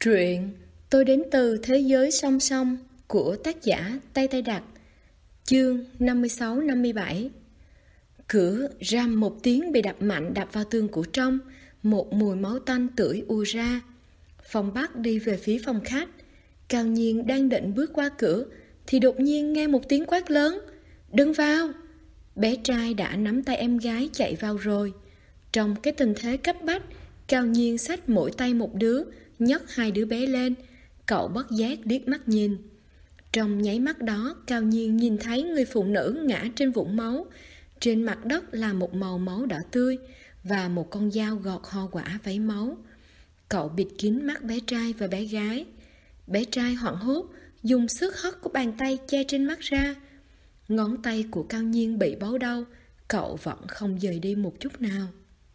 Truyện Tôi đến từ thế giới song song của tác giả Tây Tây Đặc. Chương 56-57. Cửa rầm một tiếng bị đập mạnh đập vào tường của trong. Một mùi máu tanh tưởi ùa ra. Phòng Bắc đi về phía phòng khách. Cao Nhiên đang định bước qua cửa thì đột nhiên nghe một tiếng quát lớn: "Đừng vào!" Bé trai đã nắm tay em gái chạy vào rồi. Trong cái tình thế cấp bách, Cao Nhiên xách mỗi tay một đứa, nhấc hai đứa bé lên. Cậu bất giác liếc mắt nhìn. Trong nháy mắt đó, Cao Nhiên nhìn thấy người phụ nữ ngã trên vũng máu. Trên mặt đất là một màu máu đỏ tươi và một con dao gọt hoa quả vấy máu. Cậu bịt kín mắt bé trai và bé gái. Bé trai hoảng hốt, dùng sức hất của bàn tay che trên mắt ra. Ngón tay của Cao Nhiên bị bấu đau, cậu vẫn không rời đi một chút nào.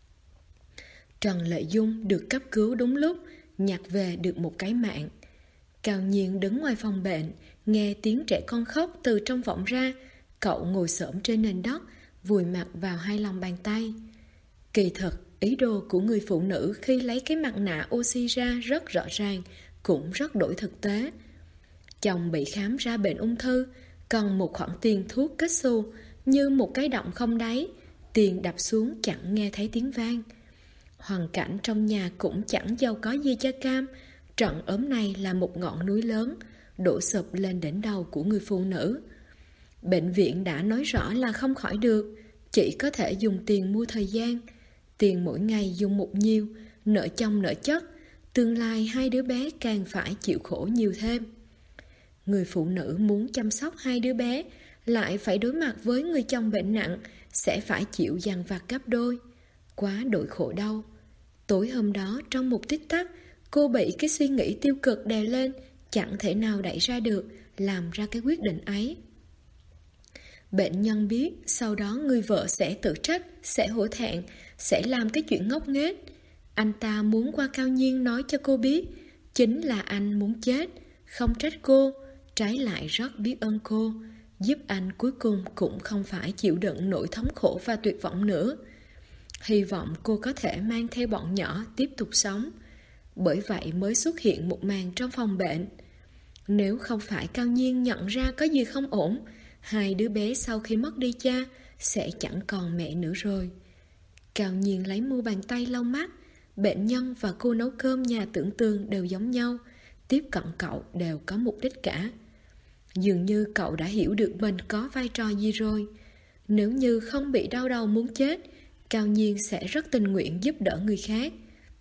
Trần Lệ Dung được cấp cứu đúng lúc, nhặt về được một cái mạng. Cao Nhiên đứng ngoài phòng bệnh, nghe tiếng trẻ con khóc từ trong vọng ra. Cậu ngồi xổm trên nền đất, vùi mặt vào hai lòng bàn tay. Kỳ thực, ý đồ của người phụ nữ khi lấy cái mặt nạ oxy ra rất rõ ràng, cũng rất đổi thực tế. Chồng bị khám ra bệnh ung thư, cần một khoản tiền thuốc kết xù, như một cái động không đáy. Tiền đập xuống chẳng nghe thấy tiếng vang. Hoàn cảnh trong nhà cũng chẳng giàu có gì cho cam. Trận ốm này là một ngọn núi lớn, đổ sụp lên đỉnh đầu của người phụ nữ. Bệnh viện đã nói rõ là không khỏi được, chỉ có thể dùng tiền mua thời gian. Tiền mỗi ngày dùng một nhiều, nợ chồng nợ chất, tương lai hai đứa bé càng phải chịu khổ nhiều thêm. Người phụ nữ muốn chăm sóc hai đứa bé, lại phải đối mặt với người chồng bệnh nặng, sẽ phải chịu dằn vặt gấp đôi. Quá đổi khổ đau. Tối hôm đó, trong một tích tắc, cô bị cái suy nghĩ tiêu cực đè lên, chẳng thể nào đẩy ra được, làm ra cái quyết định ấy. Bệnh nhân biết sau đó người vợ sẽ tự trách, sẽ hổ thẹn, sẽ làm cái chuyện ngốc nghếch. Anh ta muốn qua Cao Nhiên nói cho cô biết, chính là anh muốn chết, không trách cô, trái lại rất biết ơn cô, giúp anh cuối cùng cũng không phải chịu đựng nỗi thống khổ và tuyệt vọng nữa. Hy vọng cô có thể mang theo bọn nhỏ tiếp tục sống. Bởi vậy mới xuất hiện một màn trong phòng bệnh. Nếu không phải Cao Nhiên nhận ra có gì không ổn, hai đứa bé sau khi mất đi cha sẽ chẳng còn mẹ nữa rồi. Cao Nhiên lấy mu bàn tay lau mắt. Bệnh nhân và cô nấu cơm nhà tưởng tường đều giống nhau, tiếp cận cậu đều có mục đích cả. Dường như cậu đã hiểu được mình có vai trò gì rồi. Nếu như không bị đau đầu muốn chết, Cao Nhiên sẽ rất tình nguyện giúp đỡ người khác.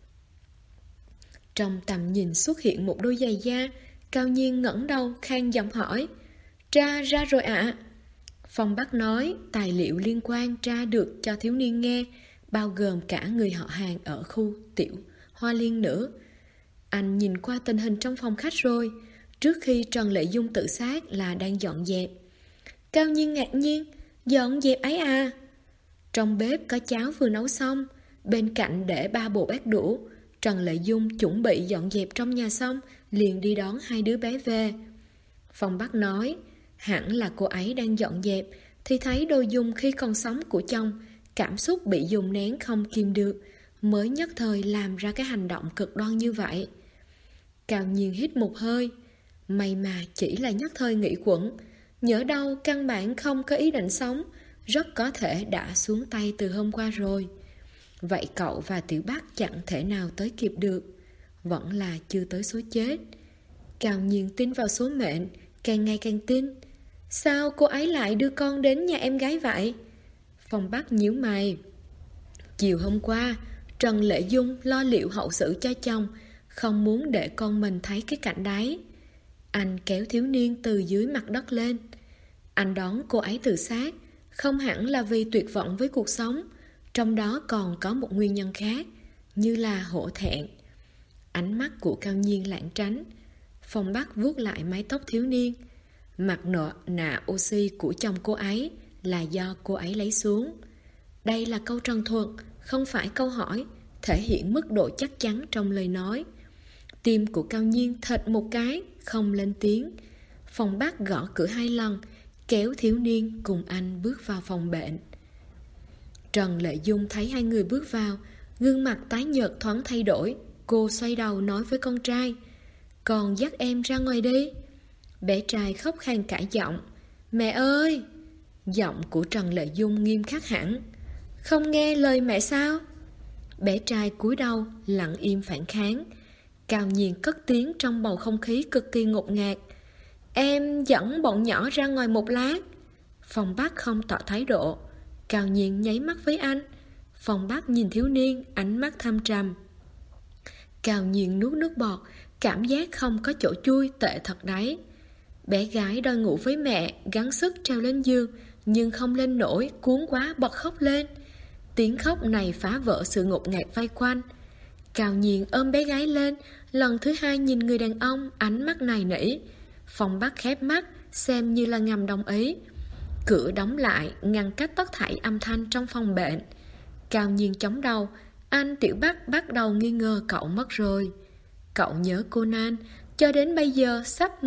Trong tầm nhìn xuất hiện một đôi giày da. Cao Nhiên ngẩng đầu khan giọng hỏi: "Tra ra rồi ạ?" Phong Bắc nói tài liệu liên quan tra được cho thiếu niên nghe, bao gồm cả người họ hàng ở khu Tiểu Hoa Liên nữa. Anh nhìn qua tình hình trong phòng khách rồi. Trước khi Trần Lệ Dung tự sát là đang dọn dẹp. Cao Nhiên ngạc nhiên: "Dọn dẹp ấy à?" Trong bếp có cháo vừa nấu xong, bên cạnh để 3 bộ bát đũa. Trần Lệ Dung chuẩn bị dọn dẹp trong nhà xong, liền đi đón hai đứa bé về. Phong Bắc nói, hẳn là cô ấy đang dọn dẹp, thì thấy đồ dùng khi còn sống của chồng, cảm xúc bị dùng nén không kìm được, mới nhất thời làm ra cái hành động cực đoan như vậy. Cao Nhiên hít một hơi. May mà chỉ là nhất thời nghĩ quẩn, nhỡ đâu căn bản không có ý định sống, rất có thể đã xuống tay từ hôm qua rồi. Vậy cậu và Tiểu Bắc chẳng thể nào tới kịp được. Vẫn là chưa tới số chết. Cao Nhiên tin vào số mệnh, càng ngày càng tin. Sao cô ấy lại đưa con đến nhà em gái vậy? Phong Bắc nhíu mày. Chiều hôm qua, Trần Lệ Dung lo liệu hậu sự cho chồng, không muốn để con mình thấy cái cảnh đấy. Anh kéo thiếu niên từ dưới mặt đất lên. Anh đoán cô ấy tự sát, không hẳn là vì tuyệt vọng với cuộc sống, trong đó còn có một nguyên nhân khác, như là hổ thẹn. Ánh mắt của Cao Nhiên lảng tránh. Phong Bắc vuốt lại mái tóc thiếu niên. Mặt nạ oxy của chồng cô ấy là do cô ấy lấy xuống. Đây là câu trần thuật, không phải câu hỏi, thể hiện mức độ chắc chắn trong lời nói. Tim của Cao Nhiên thệt một cái, không lên tiếng. Phong Bắc gõ cửa 2 lần, kéo thiếu niên cùng anh bước vào phòng bệnh. Trần Lệ Dung thấy hai người bước vào, gương mặt tái nhợt thoáng thay đổi. Cô xoay đầu nói với con trai: Con dắt em ra ngoài đi. Bé trai khóc khan cả giọng. Mẹ ơi! Giọng của Trần Lệ Dung nghiêm khắc hẳn. Không nghe lời mẹ sao? Bé trai cúi đầu, lặng im phản kháng. Cao Nhiên cất tiếng trong bầu không khí cực kỳ ngột ngạt. Em dẫn bọn nhỏ ra ngoài một lát. Phong Bắc không tỏ thái độ. Cao Nhiên nháy mắt với anh. Phong Bắc nhìn thiếu niên, ánh mắt thâm trầm. Cao Nhiên nuốt nước bọt, cảm giác không có chỗ chui, tệ thật đấy. Bé gái đòi ngủ với mẹ, gắng sức treo lên giường, nhưng không lên nổi, cuốn quá bật khóc lên. Tiếng khóc này phá vỡ sự ngột ngạt vây quanh. Cao Nhiên ôm bé gái lên, lần thứ hai nhìn người đàn ông, ánh mắt nài nỉ. Phong Bắc khép mắt, xem như là ngầm đồng ý. Cửa đóng lại, ngăn cách tất thảy âm thanh trong phòng bệnh. Cao Nhiên chống đầu, anh Tiểu Bắc bắt đầu nghi ngờ cậu mất rồi. Cậu nhớ Conan, cho đến bây giờ sắp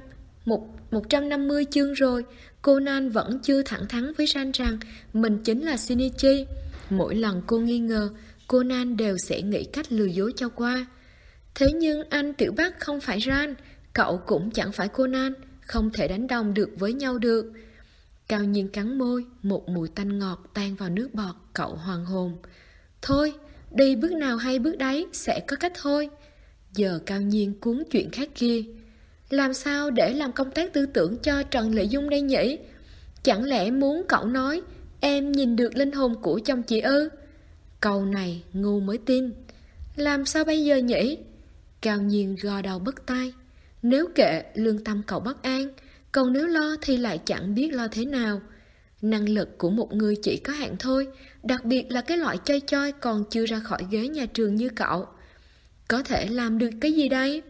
150 chương rồi, Conan vẫn chưa thẳng thắn với Ran rằng mình chính là Shinichi. Mỗi lần cô nghi ngờ, Conan đều sẽ nghĩ cách lừa dối cho qua. Thế nhưng anh Tiểu Bắc không phải Ran, cậu cũng chẳng phải Conan, không thể đánh đồng được với nhau được. Cao Nhiên cắn môi, một mùi tanh ngọt tan vào nước bọt, cậu hoàn hồn. Thôi, đi bước nào hay bước đấy, sẽ có cách thôi. Giờ Cao Nhiên cuốn chuyện khác kia. Làm sao để làm công tác tư tưởng cho Trần Lệ Dung đây nhỉ? Chẳng lẽ muốn cậu nói em nhìn được linh hồn của chồng chị ư? Câu này ngu mới tin. Làm sao bây giờ nhỉ? Cao Nhiên gò đầu bứt tai. Nếu kệ, lương tâm cậu bất an. Còn nếu lo thì lại chẳng biết lo thế nào. Năng lực của một người chỉ có hạn thôi, đặc biệt là cái loại choi choi còn chưa ra khỏi ghế nhà trường như cậu. Có thể làm được cái gì đây?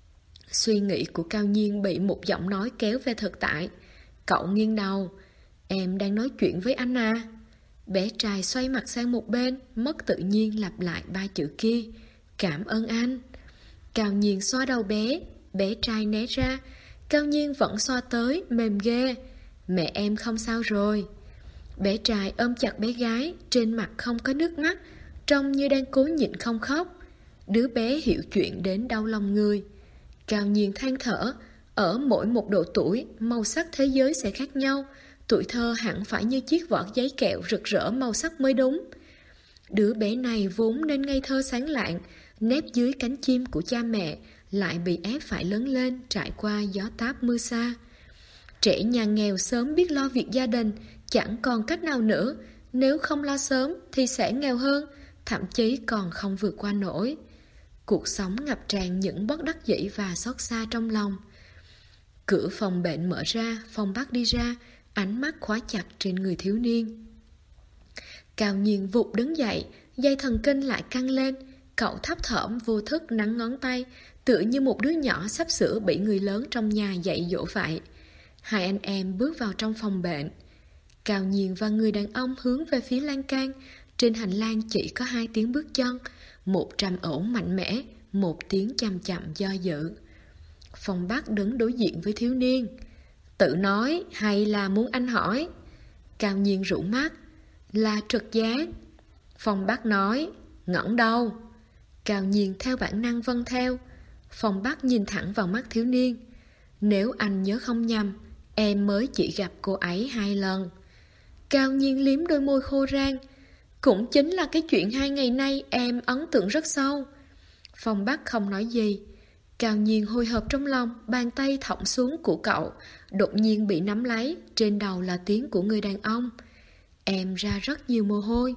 Suy nghĩ của Cao Nhiên bị một giọng nói kéo về thực tại. Cậu nghiêng đầu. Em đang nói chuyện với anh à? Bé trai xoay mặt sang một bên, mất tự nhiên lặp lại ba chữ kia. Cảm ơn anh. Cao Nhiên xoa đầu bé. Bé trai né ra. Cao Nhiên vẫn xoa tới, mềm ghê. Mẹ em không sao rồi. Bé trai ôm chặt bé gái, trên mặt không có nước mắt, trông như đang cố nhịn không khóc. Đứa bé hiểu chuyện đến đau lòng người. Cao Nhiên than thở. Ở mỗi một độ tuổi, màu sắc thế giới sẽ khác nhau. Tuổi thơ hẳn phải như chiếc vỏ giấy kẹo rực rỡ màu sắc mới đúng. Đứa bé này vốn nên ngây thơ sáng lạng, nép dưới cánh chim của cha mẹ, lại bị ép phải lớn lên trải qua gió táp mưa xa. Trẻ nhà nghèo sớm biết lo việc gia đình, chẳng còn cách nào nữa. Nếu không lo sớm thì sẽ nghèo hơn, thậm chí còn không vượt qua nổi. Cuộc sống ngập tràn những bất đắc dĩ và xót xa trong lòng. Cửa phòng bệnh mở ra, Phong Bắc đi ra, ánh mắt khóa chặt trên người thiếu niên. Cao Nhiên vụt đứng dậy, dây thần kinh lại căng lên. Cậu thấp thỏm vô thức nắn ngón tay, tựa như một đứa nhỏ sắp sửa bị người lớn trong nhà dạy dỗ vậy. Hai anh em bước vào trong phòng bệnh. Cao Nhiên và người đàn ông hướng về phía lan can. Trên hành lang chỉ có hai tiếng bước chân, một trầm ổn mạnh mẽ, một tiếng chậm chậm do dự. Phong Bắc đứng đối diện với thiếu niên. Tự nói hay là muốn anh hỏi? Cao Nhiên rũ mắt. Là trực giác. Phong Bắc nói. Ngẩng đầu. Cao Nhiên theo bản năng vâng theo. Phong Bắc nhìn thẳng vào mắt thiếu niên. Nếu anh nhớ không nhầm, em mới chỉ gặp cô ấy 2 lần. Cao Nhiên liếm đôi môi khô rang. Cũng chính là cái chuyện 2 ngày nay em ấn tượng rất sâu. Phong Bắc không nói gì. Cao Nhiên hồi hộp trong lòng, bàn tay thõng xuống của cậu, đột nhiên bị nắm lấy, trên đầu là tiếng của người đàn ông. Em ra rất nhiều mồ hôi.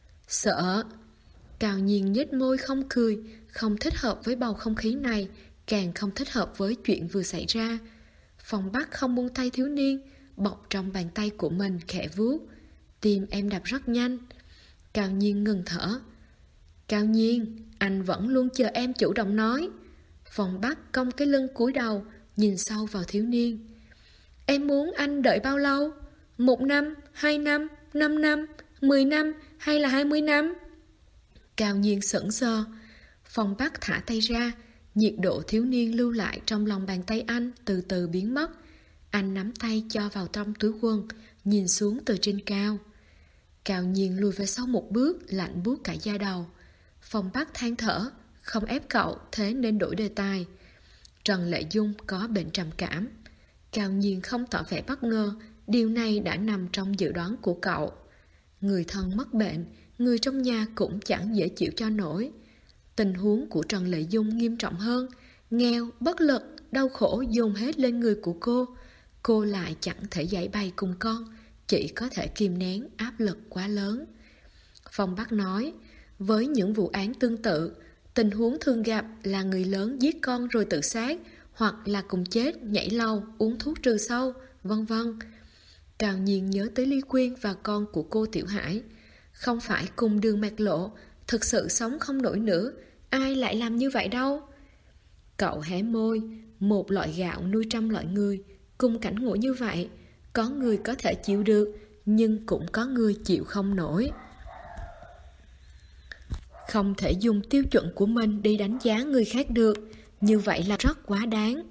Sợ. Cao Nhiên nhếch môi không cười, không thích hợp với bầu không khí này, càng không thích hợp với chuyện vừa xảy ra. Phong Bắc không buông tay thiếu niên, bọc trong bàn tay của mình khẽ vuốt. Tim em đập rất nhanh. Cao Nhiên ngừng thở. Cao Nhiên, anh vẫn luôn chờ em chủ động nói. Phong Bắc cong cái lưng cúi đầu, nhìn sâu vào thiếu niên. Em muốn anh đợi bao lâu? 1 năm, 2 năm, 5 năm, 10 năm hay là 20 năm? Cao Nhiên sững sờ. Phong Bắc thả tay ra, nhiệt độ thiếu niên lưu lại trong lòng bàn tay anh từ từ biến mất. Anh nắm tay cho vào trong túi quần, nhìn xuống từ trên cao. Cao Nhiên lùi về sau một bước, lạnh buốt cả da đầu. Phong Bắc than thở, không ép cậu, thế nên đổi đề tài. Trần Lệ Dung có bệnh trầm cảm. Cao Nhiên không tỏ vẻ bất ngờ, điều này đã nằm trong dự đoán của cậu. Người thân mất bệnh, người trong nhà cũng chẳng dễ chịu cho nổi. Tình huống của Trần Lệ Dung nghiêm trọng hơn, nghèo, bất lực, đau khổ dồn hết lên người của cô. Cô lại chẳng thể giải bày cùng con, chỉ có thể kìm nén áp lực quá lớn. Phong Bắc nói, với những vụ án tương tự, tình huống thường gặp là người lớn giết con rồi tự sát, hoặc là cùng chết, nhảy lầu, uống thuốc trừ sâu, vân vân. Cao Nhiên nhớ tới Ly Quyên và con của cô Tiểu Hải. Không phải cùng đường mạt lộ, thực sự sống không nổi nữa, ai lại làm như vậy đâu. Cậu hé môi, một loại gạo nuôi 100 loại người, cùng cảnh ngộ như vậy, có người có thể chịu được, nhưng cũng có người chịu không nổi. Không thể dùng tiêu chuẩn của mình đi đánh giá người khác được, như vậy là rất quá đáng.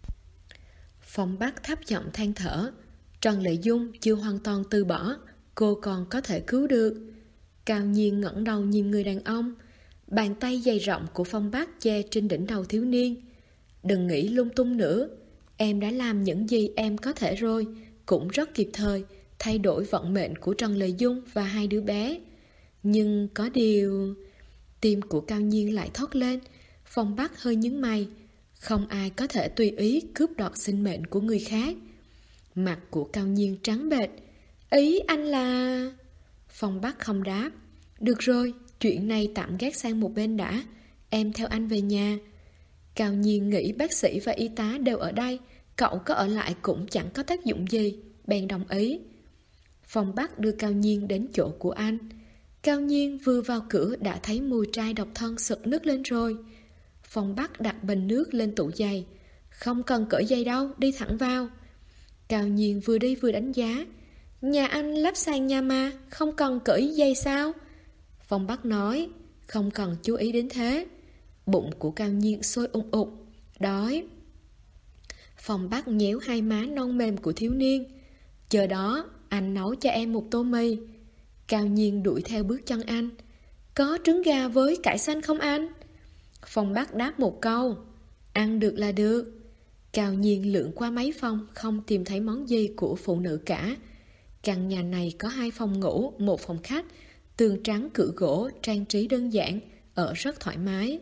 Phong Bắc thấp giọng than thở. Trần Lệ Dung chưa hoàn toàn từ bỏ, cô còn có thể cứu được. Cao Nhiên ngẩng đầu nhìn người đàn ông, bàn tay dày rộng của Phong Bắc che trên đỉnh đầu thiếu niên. Đừng nghĩ lung tung nữa, em đã làm những gì em có thể rồi, cũng rất kịp thời, thay đổi vận mệnh của Trần Lệ Dung và hai đứa bé. Nhưng có điều... Tim của Cao Nhiên lại thoát lên. Phong Bắc hơi nhướng mày. Không ai có thể tùy ý cướp đoạt sinh mệnh của người khác. Mặt của Cao Nhiên trắng bệch. Ý anh là... Phong Bắc không đáp. Được rồi, chuyện này tạm gác sang một bên đã. Em theo anh về nhà. Cao Nhiên nghĩ bác sĩ và y tá đều ở đây, cậu có ở lại cũng chẳng có tác dụng gì, bèn đồng ý. Phong Bắc đưa Cao Nhiên đến chỗ của anh. Cao Nhiên vừa vào cửa đã thấy mùi trai độc thân sực nức lên rồi. Phong Bắc đặt bình nước lên tủ giày. Không cần cởi giày đâu, đi thẳng vào. Cao Nhiên vừa đi vừa đánh giá. Nhà anh lắp sàn nhà mà, không cần cởi giày sao? Phong Bắc nói, không cần chú ý đến thế. Bụng của Cao Nhiên sôi ùng ục, đói. Phong Bắc nhéo hai má non mềm của thiếu niên. Chờ đó, anh nấu cho em một tô mì. Cao Nhiên đuổi theo bước chân anh. Có trứng gà với cải xanh không anh? Phong Bắc đáp một câu. Ăn được là được. Cao Nhiên lượn qua mấy phòng, không tìm thấy món gì của phụ nữ cả. Căn nhà này có 2 phòng ngủ, 1 phòng khách, tường trắng cửa gỗ, trang trí đơn giản, ở rất thoải mái.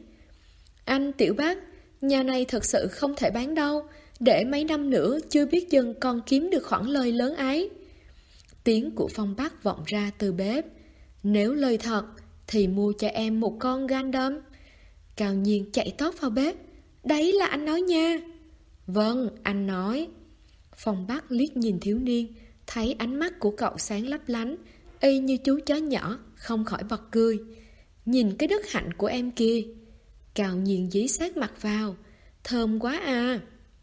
Anh Tiểu Bắc, nhà này thật sự không thể bán đâu, để mấy năm nữa chưa biết chừng còn kiếm được khoản lời lớn ấy. Tiếng của Phong Bắc vọng ra từ bếp. Nếu lời thật thì mua cho em một con Gundam. Cao Nhiên chạy tót vào bếp. Đấy là anh nói nha. Vâng, anh nói. Phong Bắc liếc nhìn thiếu niên, thấy ánh mắt của cậu sáng lấp lánh, y như chú chó nhỏ, không khỏi bật cười. Nhìn cái đức hạnh của em kia. Cao Nhiên dí sát mặt vào. Thơm quá à.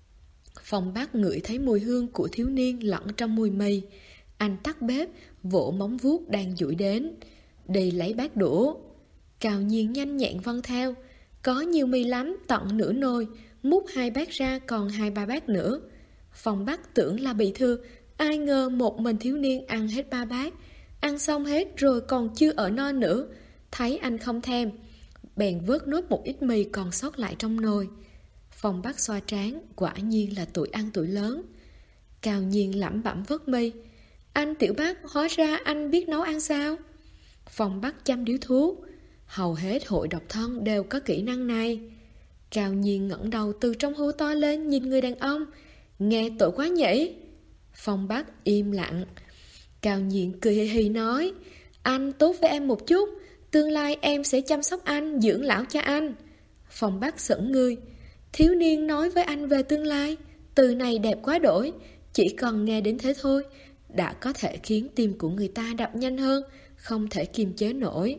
Phong Bắc ngửi thấy mùi hương của thiếu niên lẫn trong mùi mì. Anh tắt bếp, vỗ móng vuốt đang duỗi đến. Đi lấy bát đũa. Cao Nhiên nhanh nhẹn vâng theo. Có nhiều mì lắm, tận nửa nồi. Múc 2 bát ra còn 2-3 bát nữa. Phong Bắc tưởng là bị thương, ai ngờ một mình thiếu niên ăn hết 3 bát. Ăn xong hết rồi còn chưa ở no nữa. Thấy anh không thèm, bèn vớt nốt một ít mì còn sót lại trong nồi. Phong Bắc xoa trán, quả nhiên là tuổi ăn tuổi lớn. Cao Nhiên lẩm bẩm vớt mì. Anh Tiểu Bắc, hóa ra anh biết nấu ăn sao? Phong Bắc chăm điếu thuốc. Hầu hết hội độc thân đều có kỹ năng này. Cao Nhiên ngẩng đầu từ trong hố to lên nhìn người đàn ông. Nghe tội quá nhỉ? Phong Bắc im lặng. Cao Nhiên cười hì hì nói. Anh tốt với em một chút, tương lai em sẽ chăm sóc anh, dưỡng lão cho anh. Phong Bắc sững người. Thiếu niên nói với anh về tương lai. Từ này đẹp quá đổi. Chỉ cần nghe đến thế thôi đã có thể khiến tim của người ta đập nhanh hơn, không thể kiềm chế nổi.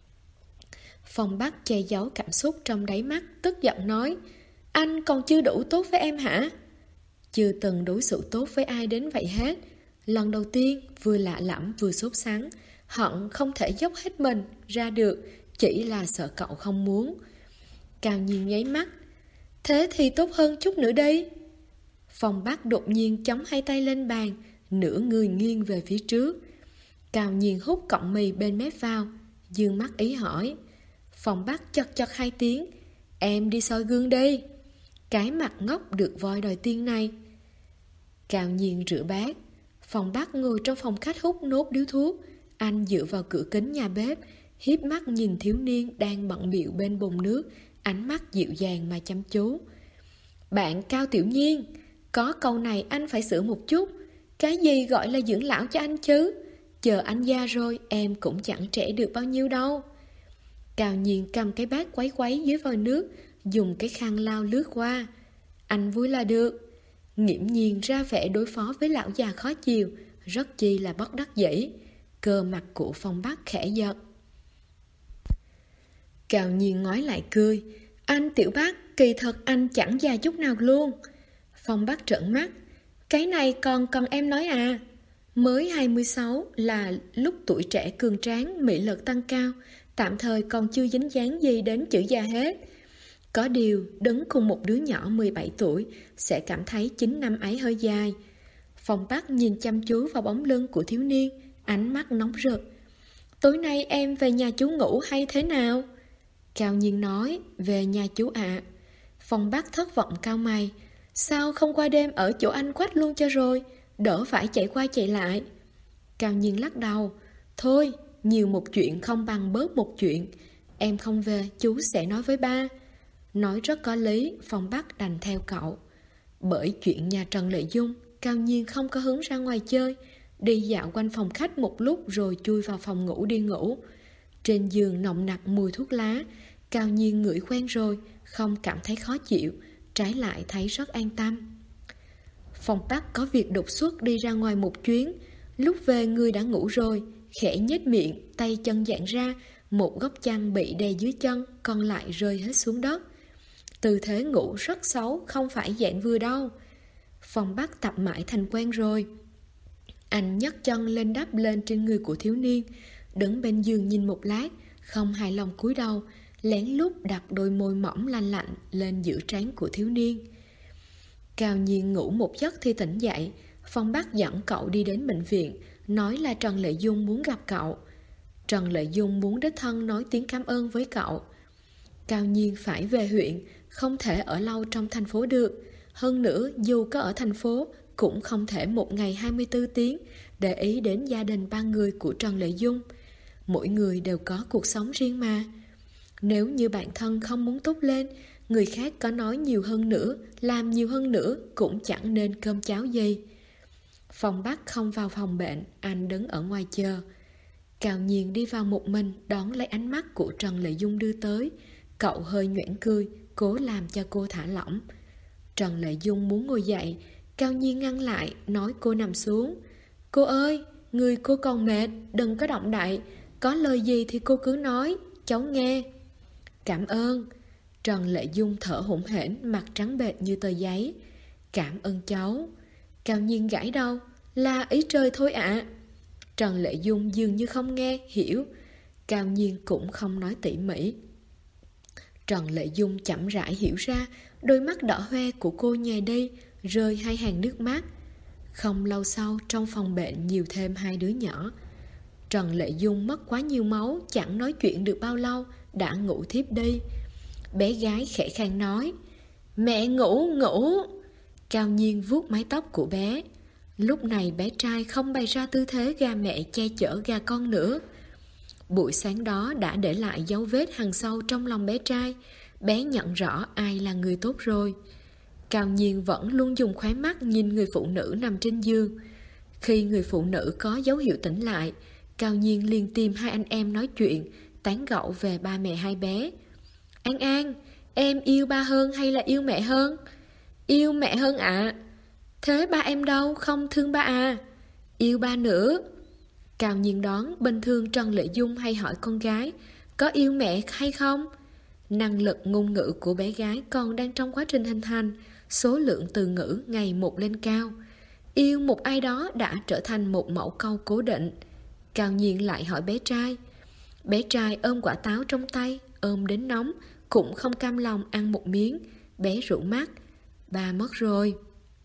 Phong Bắc che giấu cảm xúc trong đáy mắt, tức giận nói. Anh còn chưa đủ tốt với em hả? Chưa từng đối xử tốt với ai đến vậy hết. Lần đầu tiên vừa lạ lẫm vừa sốt sắng, hận không thể dốc hết mình ra được, chỉ là sợ cậu không muốn. Cao Nhiên nháy mắt. Thế thì tốt hơn chút nữa đi. Phong Bắc đột nhiên chống 2 tay lên bàn, nửa người nghiêng về phía trước. Cao Nhiên hút cọng mì bên mép vào, dương mắt ý hỏi. Phong Bắc chật chật 2 tiếng. Em đi soi gương đi. Cái mặt ngốc được voi đòi tiên này. Cao Nhiên rửa bát. Phòng Bắc ngồi trong phòng khách hút nốt điếu thuốc. Anh dựa vào cửa kính nhà bếp, hiếp mắt nhìn thiếu niên đang bận bịu bên bồn nước, ánh mắt dịu dàng mà chăm chú. Bạn Cao Tiểu Nhiên, có câu này anh phải sửa một chút. Cái gì gọi là dưỡng lão cho anh chứ? Chờ anh già rồi em cũng chẳng trẻ được bao nhiêu đâu. Cao Nhiên cầm cái bát quấy quấy dưới vòi nước, dùng cái khăn lau lướt qua. Anh vui là được. Nghiễm Nhiên ra vẻ đối phó với lão già khó chịu, rất chi là bất đắc dĩ. Cơ mặt của Phong Bắc khẽ giật. Cao Nhiên ngoái lại cười. Anh Tiểu Bắc, kỳ thật anh chẳng già chút nào luôn. Phong Bắc trợn mắt. Cái này còn em nói à? Mới 26 là lúc tuổi trẻ cường tráng, mỹ lực tăng cao, tạm thời còn chưa dính dáng gì đến chữ già hết. Có điều, đứng cùng một đứa nhỏ 17 tuổi sẽ cảm thấy 9 năm ấy hơi dài. Phong Bắc nhìn chăm chú vào bóng lưng của thiếu niên, ánh mắt nóng rực. Tối nay em về nhà chú ngủ hay thế nào? Cao Nhiên nói, về nhà chú ạ. Phong Bắc thất vọng cau mày. Sao không qua đêm ở chỗ anh Quách luôn cho rồi, đỡ phải chạy qua chạy lại. Cao Nhiên lắc đầu. Thôi, nhiều một chuyện không bằng bớt một chuyện. Em không về, chú sẽ nói với ba. Nói rất có lý, Phong Bắc đành theo cậu. Bởi chuyện nhà Trần Lệ Dung, Cao Nhiên không có hứng ra ngoài chơi, đi dạo quanh phòng khách một lúc rồi chui vào phòng ngủ đi ngủ. Trên giường nồng nặc mùi thuốc lá, Cao Nhiên ngửi quen rồi, không cảm thấy khó chịu, trái lại thấy rất an tâm. Phong Bắc có việc đột xuất đi ra ngoài một chuyến, lúc về người đã ngủ rồi, khẽ nhếch miệng, tay chân giãn ra, một góc chăn bị đè dưới chân, còn lại rơi hết xuống đất. Tư thế ngủ rất xấu, không phải dạng vừa đâu. Phong Bắc tập mãi thành quen rồi. Anh nhấc chân lên đắp lên trên người của thiếu niên, đứng bên giường nhìn một lát, không hài lòng cúi đầu, lén lút đặt đôi môi mỏng lanh lạnh lên giữa trán của thiếu niên. Cao Nhiên ngủ một giấc thì tỉnh dậy. Phong Bắc dẫn cậu đi đến bệnh viện, nói là Trần Lệ Dung muốn gặp cậu. Trần Lệ Dung muốn đích thân nói tiếng cảm ơn với cậu. Cao Nhiên phải về huyện, không thể ở lâu trong thành phố được. Hơn nữa, dù có ở thành phố, cũng không thể một ngày 24 tiếng để ý đến gia đình ba người của Trần Lệ Dung. Mỗi người đều có cuộc sống riêng mà. Nếu như bản thân không muốn tốt lên, người khác có nói nhiều hơn nữa, làm nhiều hơn nữa cũng chẳng nên cơm cháo gì. Phong Bắc không vào phòng bệnh, anh đứng ở ngoài chờ. Cao Nhiên đi vào một mình, đón lấy ánh mắt của Trần Lệ Dung đưa tới. Cậu hơi nhoẻn cười, cố làm cho cô thả lỏng. Trần Lệ Dung muốn ngồi dậy, Cao Nhiên ngăn lại, nói cô nằm xuống. Cô ơi, người cô còn mệt, đừng có động đậy. Có lời gì thì cô cứ nói, cháu nghe. Cảm ơn. Trần Lệ Dung thở hổn hển, mặt trắng bệch như tờ giấy. Cảm ơn cháu. Cao Nhiên gãi đầu. Là ý trời thôi ạ. Trần Lệ Dung dường như không nghe, hiểu. Cao Nhiên cũng không nói tỉ mỉ. Trần Lệ Dung chậm rãi hiểu ra, đôi mắt đỏ hoe của cô nhòe đi, rơi hai hàng nước mắt. Không lâu sau, trong phòng bệnh nhiều thêm hai đứa nhỏ. Trần Lệ Dung mất quá nhiều máu, chẳng nói chuyện được bao lâu, đã ngủ thiếp đi. Bé gái khẽ khàng nói, mẹ ngủ, ngủ. Cao Nhiên vuốt mái tóc của bé. Lúc này bé trai không bày ra tư thế gà mẹ che chở gà con nữa. Buổi sáng đó đã để lại dấu vết hằn sâu trong lòng bé trai. Bé nhận rõ ai là người tốt rồi. Cao Nhiên vẫn luôn dùng khóe mắt nhìn người phụ nữ nằm trên giường. Khi người phụ nữ có dấu hiệu tỉnh lại, Cao Nhiên liền tìm hai anh em nói chuyện, tán gẫu về ba mẹ hai bé. An An, em yêu ba hơn hay là yêu mẹ hơn? Yêu mẹ hơn ạ. Thế ba em đâu, không thương ba à? Yêu ba nữa. Cao Nhiên đoán bình thường Trần Lệ Dung hay hỏi con gái có yêu mẹ hay không. Năng lực ngôn ngữ của bé gái còn đang trong quá trình hình thành, số lượng từ ngữ ngày một lên cao. Yêu một ai đó đã trở thành một mẫu câu cố định. Cao Nhiên lại hỏi bé trai. Bé trai ôm quả táo trong tay, ôm đến nóng, cũng không cam lòng ăn một miếng. Bé rũ mắt. Ba mất rồi.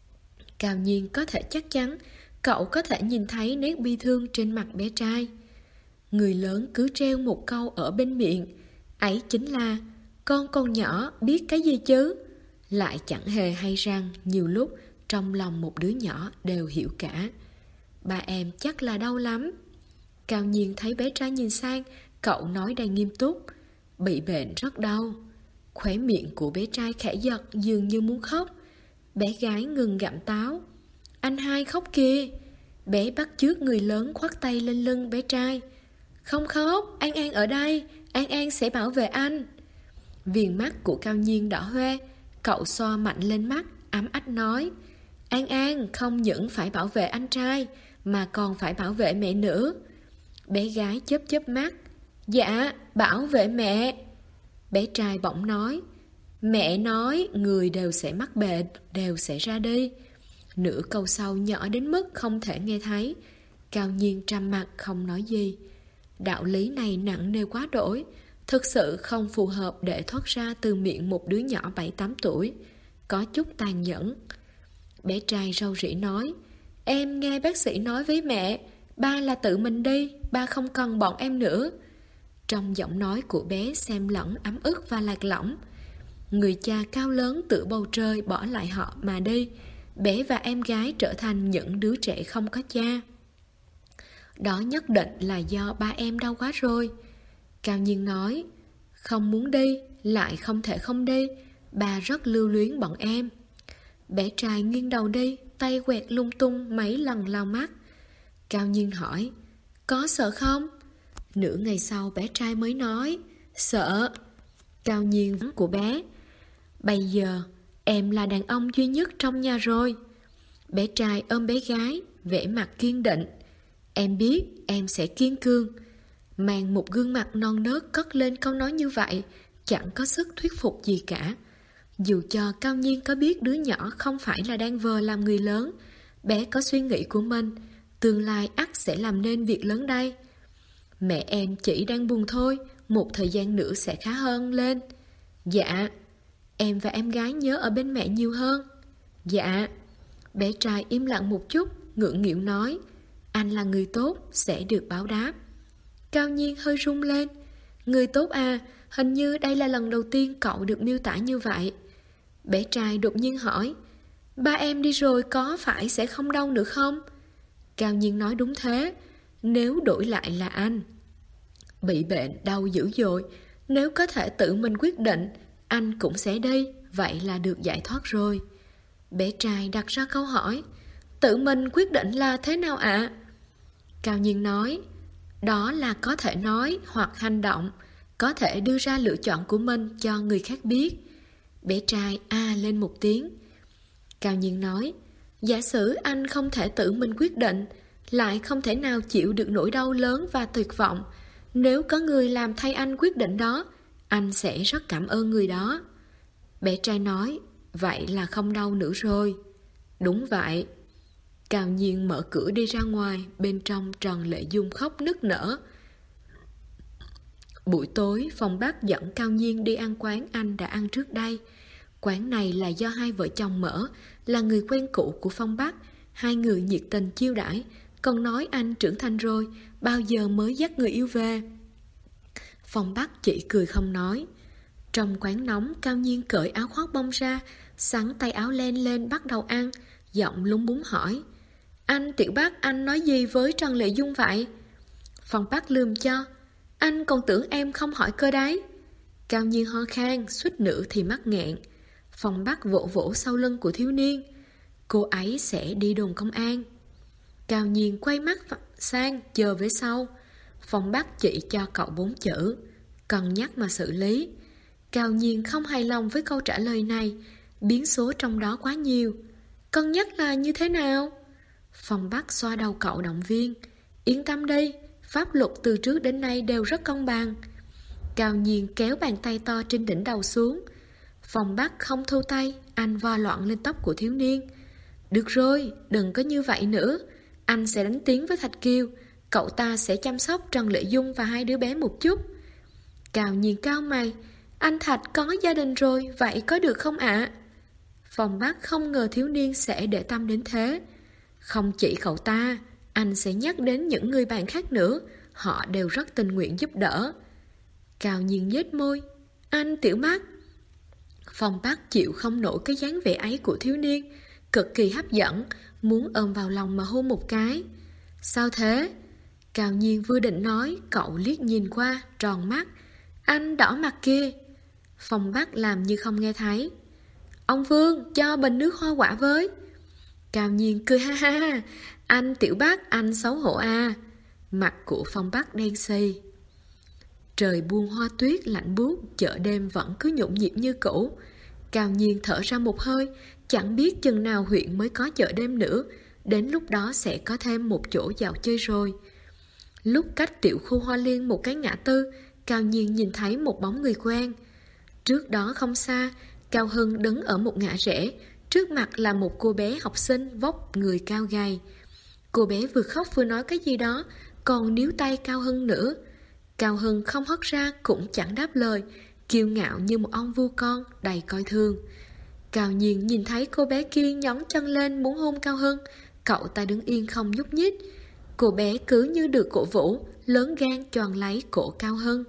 Cao Nhiên có thể chắc chắn cậu có thể nhìn thấy nét bi thương trên mặt bé trai. Người lớn cứ treo một câu ở bên miệng, ấy chính là con còn nhỏ biết cái gì chứ. lại chẳng hề hay rằng nhiều lúc trong lòng một đứa nhỏ đều hiểu cả. Ba em chắc là đau lắm. Cao Nhiên thấy bé trai nhìn sang, cậu nói đầy nghiêm túc. Bị bệnh rất đau. Khóe miệng của bé trai khẽ giật, dường như muốn khóc. Bé gái ngừng gặm táo. Anh hai khóc kìa. Bé bắt chước người lớn khoác tay lên lưng bé trai. Không khóc, An An ở đây, An An sẽ bảo vệ anh. Viền mắt của Cao Nhiên đỏ hoe. Cậu xoa mạnh lên mắt, ấm ách nói. An An không những phải bảo vệ anh trai, mà còn phải bảo vệ mẹ nữa. Bé gái chớp chớp mắt. Dạ, bảo vệ mẹ. Bé trai bỗng nói. Mẹ nói người đều sẽ mắc bệnh, đều sẽ ra đi. Nửa câu sau nhỏ đến mức không thể nghe thấy. Cao Nhiên trầm mặc không nói gì. Đạo lý này nặng nề quá đỗi, thực sự không phù hợp để thoát ra từ miệng một đứa nhỏ 7-8 tuổi. Có chút tàn nhẫn. Bé trai râu rĩ nói. Em nghe bác sĩ nói với mẹ, ba là tự mình đi, ba không cần bọn em nữa. Trong giọng nói của bé xen lẫn ấm ức và lạc lõng. Người cha cao lớn tựa bầu trời bỏ lại họ mà đi. Bé và em gái trở thành những đứa trẻ không có cha. Đó nhất định là do ba em đau quá rồi. Cao Nhiên nói. Không muốn đi, lại không thể không đi. Ba rất lưu luyến bọn em. Bé trai nghiêng đầu đi, tay quẹt lung tung mấy lần lau mắt. Cao Nhiên hỏi. Có sợ không? Nửa ngày sau bé trai mới nói. Sợ. Cao Nhiên của bé. Bây giờ em là đàn ông duy nhất trong nhà rồi. Bé trai ôm bé gái, vẻ mặt kiên định. Em biết em sẽ kiên cường. Mang một gương mặt non nớt cất lên câu nói như vậy, chẳng có sức thuyết phục gì cả. Dù cho Cao Nhiên có biết đứa nhỏ không phải là đang vờ làm người lớn, bé có suy nghĩ của mình, tương lai ắt sẽ làm nên việc lớn đây. Mẹ em chỉ đang buồn thôi, một thời gian nữa sẽ khá hơn lên. Dạ. Em và em gái nhớ ở bên mẹ nhiều hơn. Dạ. Bé trai im lặng một chút, ngượng nghịu nói. Anh là người tốt, sẽ được báo đáp. Cao Nhiên hơi run lên. Người tốt à, hình như đây là lần đầu tiên cậu được miêu tả như vậy. Bé trai đột nhiên hỏi. Ba em đi rồi có phải sẽ không đau nữa không? Cao Nhiên nói đúng thế. Nếu đổi lại là anh, bị bệnh đau dữ dội, nếu có thể tự mình quyết định, anh cũng sẽ đi, vậy là được giải thoát rồi. Bé trai đặt ra câu hỏi. Tự mình quyết định là thế nào ạ? Cao Nhiên nói. Đó là có thể nói hoặc hành động, có thể đưa ra lựa chọn của mình cho người khác biết. Bé trai lên một tiếng. Cao Nhiên nói. Giả sử anh không thể tự mình quyết định, lại không thể nào chịu được nỗi đau lớn và tuyệt vọng, nếu có người làm thay anh quyết định đó, anh sẽ rất cảm ơn người đó. Bé trai nói. Vậy là không đau nữa rồi. Đúng vậy. Cao Nhiên mở cửa đi ra ngoài, bên trong Trần Lệ Dung khóc nức nở. Buổi tối, Phong Bắc dẫn Cao Nhiên đi ăn quán anh đã ăn trước đây. Quán này là do hai vợ chồng mở, là người quen cũ của Phong Bắc. Hai người nhiệt tình chiêu đãi, còn nói anh trưởng thành rồi, bao giờ mới dắt người yêu về. Phong Bắc chỉ cười không nói. Trong quán nóng, Cao Nhiên cởi áo khoác bông ra, xắn tay áo len lên bắt đầu ăn, giọng lúng búng hỏi. Anh Tiểu Bắc, anh nói gì với Trần Lệ Dung vậy? Phong Bắc lườm cho. Anh còn tưởng em không hỏi cơ đấy. Cao Nhiên ho khan, suýt nữa thì mắc nghẹn. Phong Bắc vỗ vỗ sau lưng của thiếu niên. Cô ấy sẽ đi đồn công an. Cao Nhiên quay mắt sang, chờ về sau. Phong Bắc chỉ cho cậu 4 chữ. Cân nhắc mà xử lý. Cao Nhiên không hài lòng với câu trả lời này, biến số trong đó quá nhiều. Cân nhắc là như thế nào? Phong Bắc xoa đầu cậu động viên. Yên tâm đi, pháp luật từ trước đến nay đều rất công bằng. Cao Nhiên kéo bàn tay to trên đỉnh đầu xuống. Phong Bắc không thu tay, anh vo loạn lên tóc của thiếu niên. Được rồi, đừng có như vậy nữa. Anh sẽ đánh tiếng với Thạch Kiều, cậu ta sẽ chăm sóc Trần Lệ Dung và hai đứa bé một chút. Cao Nhiên cao mày. Anh Thạch có gia đình rồi, vậy có được không ạ? Phong Bắc không ngờ thiếu niên sẽ để tâm đến thế. Không chỉ cậu ta, anh sẽ nhắc đến những người bạn khác nữa, họ đều rất tình nguyện giúp đỡ. Cao Nhiên nhếch môi. Anh Tiểu Bắc. Phong Bắc chịu không nổi cái dáng vẻ ấy của thiếu niên, cực kỳ hấp dẫn, muốn ôm vào lòng mà hôn một cái. Sao thế? Cao Nhiên vừa định nói, cậu liếc nhìn qua, tròn mắt. Anh đỏ mặt kia. Phong Bắc làm như không nghe thấy. Ông Vương, cho bình nước hoa quả với. Cao Nhiên cười ha ha ha. Anh Tiểu Bắc, anh xấu hổ à. Mặt của Phong Bắc đen xì. Trời buông hoa tuyết lạnh buốt, chợ đêm vẫn cứ nhộn nhịp như cũ. Cao Nhiên thở ra một hơi, chẳng biết chừng nào huyện mới có chợ đêm nữa. Đến lúc đó sẽ có thêm một chỗ dạo chơi rồi. Lúc cách tiểu khu Hoa Liên một cái ngã tư, Cao Nhiên nhìn thấy một bóng người quen. Trước đó không xa, Cao Hưng đứng ở một ngã rẽ. Trước mặt là một cô bé học sinh vóc người cao gầy. Cô bé vừa khóc vừa nói cái gì đó, còn níu tay Cao Hưng nữa. Cao Hưng không hất ra cũng chẳng đáp lời, kiêu ngạo như một ông vua con đầy coi thường. Cao Nhiên nhìn thấy cô bé kia nhón chân lên muốn hôn Cao Hưng, cậu ta đứng yên không nhúc nhích. Cô bé cứ như được cổ vũ, lớn gan choàng lấy cổ Cao Hưng.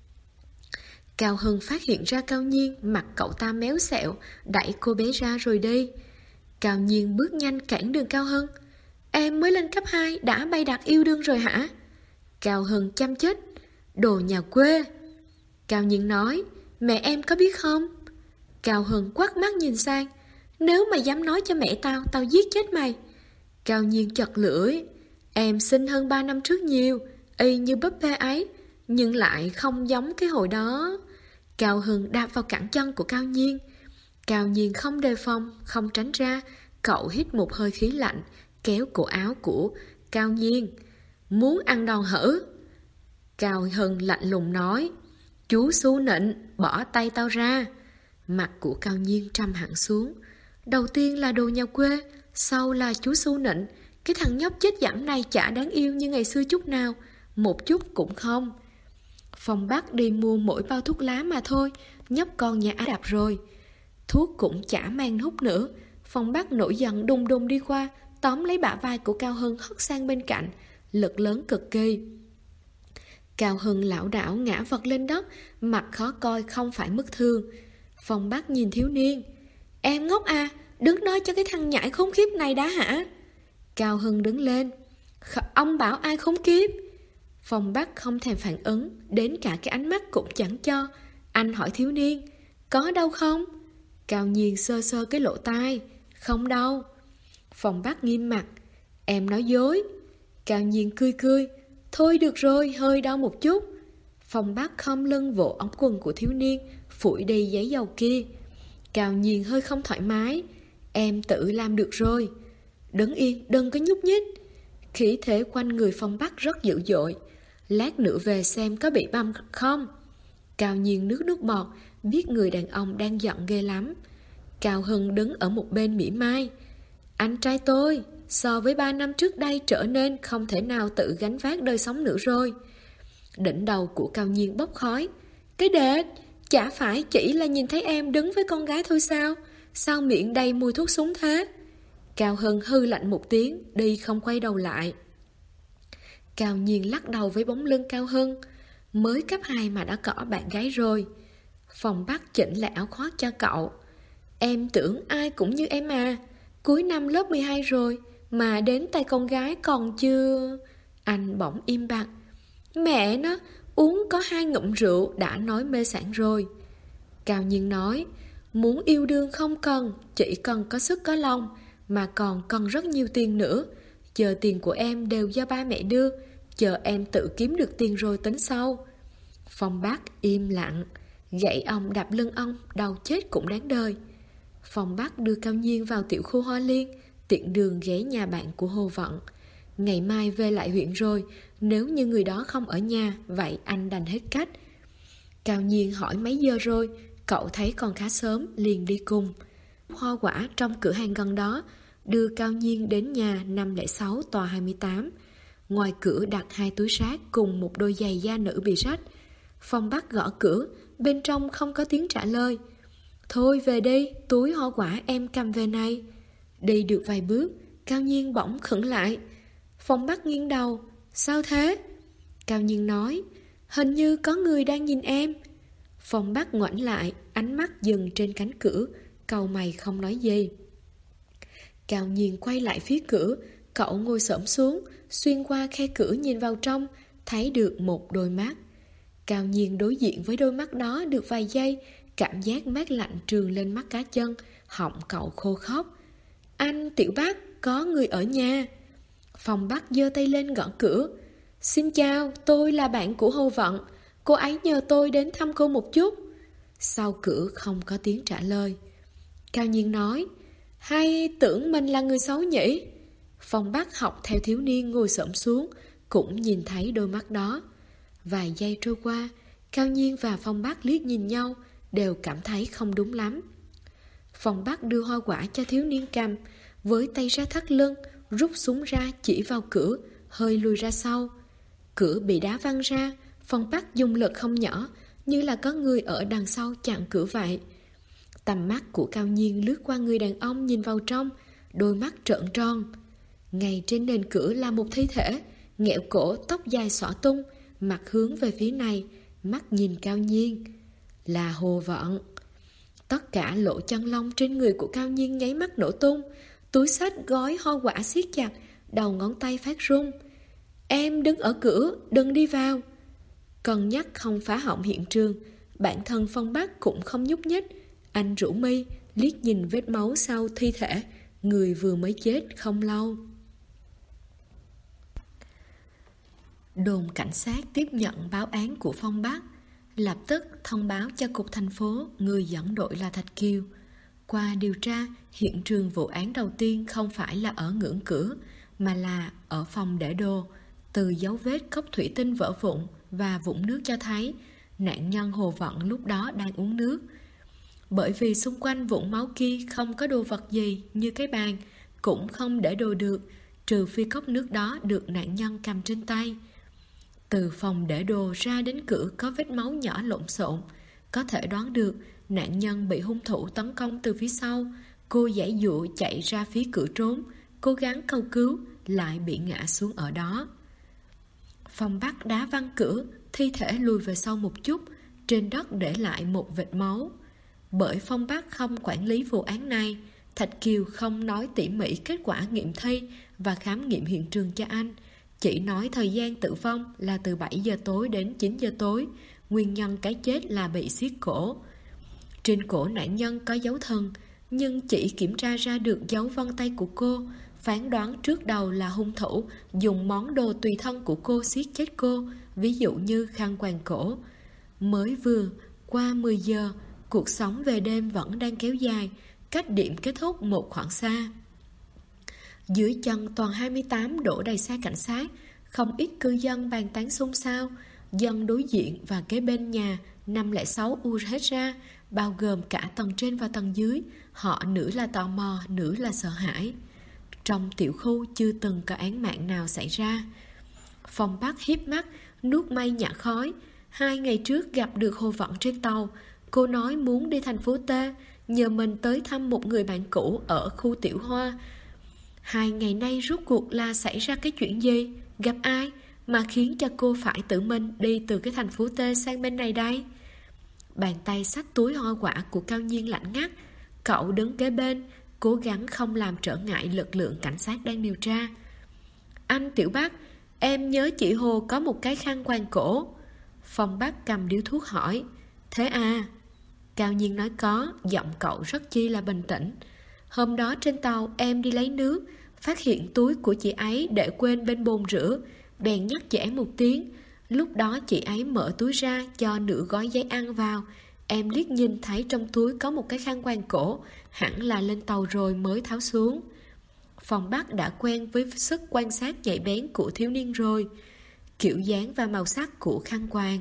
Cao Hưng phát hiện ra Cao Nhiên, mặt cậu ta méo xẹo, đẩy cô bé ra rồi đi. Cao Nhiên bước nhanh cản đường Cao Hưng. Em mới lên cấp 2 đã bày đặt yêu đương rồi hả? Cao Hưng chăm chích. Đồ nhà quê. Cao Nhiên nói, mẹ em có biết không? Cao Hưng quắt mắt nhìn sang. Nếu mày dám nói cho mẹ tao, tao giết chết mày. Cao Nhiên chật lưỡi. Em xinh hơn 3 năm trước nhiều, y như búp bê ấy, nhưng lại không giống cái hồi đó. Cao Hưng đạp vào cẳng chân của Cao Nhiên. Cao Nhiên không đề phòng, không tránh ra. Cậu hít một hơi khí lạnh, kéo cổ áo của Cao Nhiên. Muốn ăn đòn hử? Cao Hưng lạnh lùng nói, chú Su Nịnh, bỏ tay tao ra. Mặt của Cao Nhiên trầm hẳn xuống. Đầu tiên là đồ nhà quê, sau là chú Su Nịnh. Cái thằng nhóc chết dẫm này chả đáng yêu như ngày xưa chút nào, một chút cũng không. Phong Bắc đi mua mỗi bao thuốc lá mà thôi, nhóc con nhà Á Đạp rồi. Thuốc cũng chả mang hút nữa. Phong Bắc nổi giận đùng đùng đi qua, tóm lấy bả vai của Cao Hưng hất sang bên cạnh, lực lớn cực kỳ. Cao Hưng lảo đảo ngã vật lên đất, mặt khó coi không phải mất thương. Phong Bắc nhìn thiếu niên. Em ngốc à, đứng đó cho cái thằng nhãi khốn khiếp này đã hả? Cao Hưng đứng lên. Ông bảo ai khốn kiếp? Phong Bắc không thèm phản ứng, đến cả cái ánh mắt cũng chẳng cho. Anh hỏi thiếu niên, có đâu không? Cao Nhiên sơ sơ cái lỗ tai. Không đâu. Phong Bắc nghiêm mặt. Em nói dối. Cao Nhiên cười cười. Thôi được rồi, hơi đau một chút. Phong Bắc khom lưng vỗ ống quần của thiếu niên, phủi đi giấy dầu kia. Cao Nhiên hơi không thoải mái. Em tự làm được rồi. Đứng yên, đừng có nhúc nhích. Khí thế quanh người Phong Bắc rất dữ dội. Lát nữa về xem có bị băm không. Cao Nhiên nước bọt, biết người đàn ông đang giận ghê lắm. Cao Hưng đứng ở một bên mỉa mai. Anh trai tôi so với 3 năm trước đây trở nên không thể nào tự gánh vác đời sống nữa rồi. Đỉnh đầu của Cao Nhiên bốc khói. Cái đệt, chả phải chỉ là nhìn thấy em đứng với con gái thôi sao? Sao miệng đầy mùi thuốc súng thế? Cao Hưng hư lạnh một tiếng, đi không quay đầu lại. Cao Nhiên lắc đầu với bóng lưng Cao Hưng. Mới cấp 2 mà đã cỏ bạn gái rồi. Phong Bắc chỉnh lại áo khoác cho cậu. Em tưởng ai cũng như em à. Cuối năm lớp 12 rồi mà đến tay con gái còn chưa. Anh bỗng im bặt. Mẹ nó, uống có 2 ngụm rượu đã nói mê sảng rồi. Cao Nhiên nói, muốn yêu đương không cần, chỉ cần có sức có lòng, mà còn cần rất nhiều tiền nữa. Giờ tiền của em đều do ba mẹ đưa, chờ em tự kiếm được tiền rồi tính sau. Phong Bắc im lặng. Gậy ông đạp lưng ông, đầu chết cũng đáng đời. Phong Bắc đưa Cao Nhiên vào tiểu khu Hoa Liên, tiện đường ghé nhà bạn của Hồ Vận. Ngày mai về lại huyện rồi, nếu như người đó không ở nhà, vậy anh đành hết cách. Cao Nhiên hỏi mấy giờ rồi, cậu thấy còn khá sớm, liền đi cùng. Hoa quả trong cửa hàng gần đó, đưa Cao Nhiên đến nhà 506 tòa 28. Ngoài cửa đặt 2 túi rác cùng một đôi giày da nữ bị rách. Phong Bắc gõ cửa, bên trong không có tiếng trả lời. Thôi về đi, túi hoa quả em cầm về này. Đi được vài bước, Cao Nhiên bỗng khựng lại. Phong Bắc nghiêng đầu. Sao thế? Cao Nhiên nói, hình như có người đang nhìn em. Phong Bắc ngoảnh lại, ánh mắt dừng trên cánh cửa, cau mày không nói gì. Cao Nhiên quay lại phía cửa, cậu ngồi xổm xuống, xuyên qua khe cửa nhìn vào trong, thấy được một đôi mắt. Cao Nhiên đối diện với đôi mắt đó được vài giây, cảm giác mát lạnh trườn lên mắt cá chân, họng cậu khô khóc. Anh Tiểu Bắc, có người ở nhà. Phong Bắc giơ tay lên gõ cửa. Xin chào, tôi là bạn của Hồ Vận. Cô ấy nhờ tôi đến thăm cô một chút. Sau cửa không có tiếng trả lời. Cao Nhiên nói, hay tưởng mình là người xấu nhỉ? Phong Bắc học theo thiếu niên ngồi xổm xuống, cũng nhìn thấy đôi mắt đó. Vài giây trôi qua, Cao Nhiên và Phong Bắc liếc nhìn nhau, đều cảm thấy không đúng lắm. Phong Bắc đưa hoa quả cho thiếu niên cầm, với tay ra thắt lưng, rút súng ra chỉ vào cửa, hơi lùi ra sau. Cửa bị đá văng ra, Phong Bắc dùng lực không nhỏ, như là có người ở đằng sau chặn cửa vậy. Tầm mắt của Cao Nhiên lướt qua người đàn ông nhìn vào trong, đôi mắt trợn tròn. Ngay trên nền cửa là một thi thể, nghẹo cổ, tóc dài xõa tung, mặt hướng về phía này, mắt nhìn Cao Nhiên. Là Hồ Vận. Tất cả lỗ chân lông trên người của Cao Nhiên nháy mắt nổ tung, túi xách gói hoa quả siết chặt, đầu ngón tay phát run. Em đứng ở cửa, đừng đi vào. Cân nhắc không phá hỏng hiện trường, bản thân Phong Bắc cũng không nhúc nhích. Anh rũ mi, liếc nhìn vết máu sau thi thể, người vừa mới chết không lâu. Đồn cảnh sát tiếp nhận báo án của Phong Bắc, lập tức thông báo cho cục thành phố người dẫn đội là Thạch Kiều. Qua điều tra, hiện trường vụ án đầu tiên không phải là ở ngưỡng cửa, mà là ở phòng để đồ. Từ dấu vết cốc thủy tinh vỡ vụn và vũng nước cho thấy nạn nhân Hồ Vận lúc đó đang uống nước. Bởi vì xung quanh vũng máu kia không có đồ vật gì như cái bàn, cũng không để đồ được, trừ phi cốc nước đó được nạn nhân cầm trên tay. Từ phòng để đồ ra đến cửa có vết máu nhỏ lộn xộn, có thể đoán được nạn nhân bị hung thủ tấn công từ phía sau. Cô giãy giụa chạy ra phía cửa trốn, cố gắng cầu cứu, lại bị ngã xuống ở đó. Phong Bắc đá văng cửa, thi thể lùi về sau một chút, trên đất để lại một vệt máu. Bởi Phong Bắc không quản lý vụ án này, Thạch Kiều không nói tỉ mỉ kết quả nghiệm thi và khám nghiệm hiện trường cho anh, chỉ nói thời gian tử vong là từ 7 giờ tối đến 9 giờ tối, nguyên nhân cái chết là bị siết cổ. Trên cổ nạn nhân có dấu thần, nhưng chỉ kiểm tra ra được dấu vân tay của cô, phán đoán trước đầu là hung thủ dùng món đồ tùy thân của cô siết chết cô, ví dụ như khăn quàng cổ. Mới vừa qua 10 giờ, cuộc sống về đêm vẫn đang kéo dài, cách điểm kết thúc một khoảng xa. Dưới chân toàn 28 đổ đầy xe cảnh sát, không ít cư dân bàn tán xôn xao. Dân đối diện và kế bên nhà 506 ùa hết ra, bao gồm cả tầng trên và tầng dưới. Họ nửa là tò mò, nửa là sợ hãi. Trong tiểu khu chưa từng có án mạng nào xảy ra. Phong Bắc híp mắt, nuốt mây nhả khói. 2 ngày trước gặp được Hồ Vận trên tàu. Cô nói muốn đi thành phố T, nhờ mình tới thăm một người bạn cũ ở khu Tiểu Hoa. 2 ngày nay rốt cuộc là xảy ra cái chuyện gì? Gặp ai mà khiến cho cô phải tự mình đi từ cái thành phố T sang bên này đây? Bàn tay xách túi hoa quả của Cao Nhiên lạnh ngắt. Cậu đứng kế bên, cố gắng không làm trở ngại lực lượng cảnh sát đang điều tra. Anh Tiểu Bắc, em nhớ chị Hồ có một cái khăn quàng cổ. Phong Bắc cầm điếu thuốc hỏi. Thế à? Cao Nhiên nói có, giọng cậu rất chi là bình tĩnh. Hôm đó trên tàu em đi lấy nước, phát hiện túi của chị ấy để quên bên bồn rửa, bèn nhắc chị ấy một tiếng. Lúc đó chị ấy mở túi ra cho nửa gói giấy ăn vào. Em liếc nhìn thấy trong túi có một cái khăn quàng cổ, hẳn là lên tàu rồi mới tháo xuống. Phong Bắc đã quen với sức quan sát nhạy bén của thiếu niên rồi, kiểu dáng và màu sắc của khăn quàng.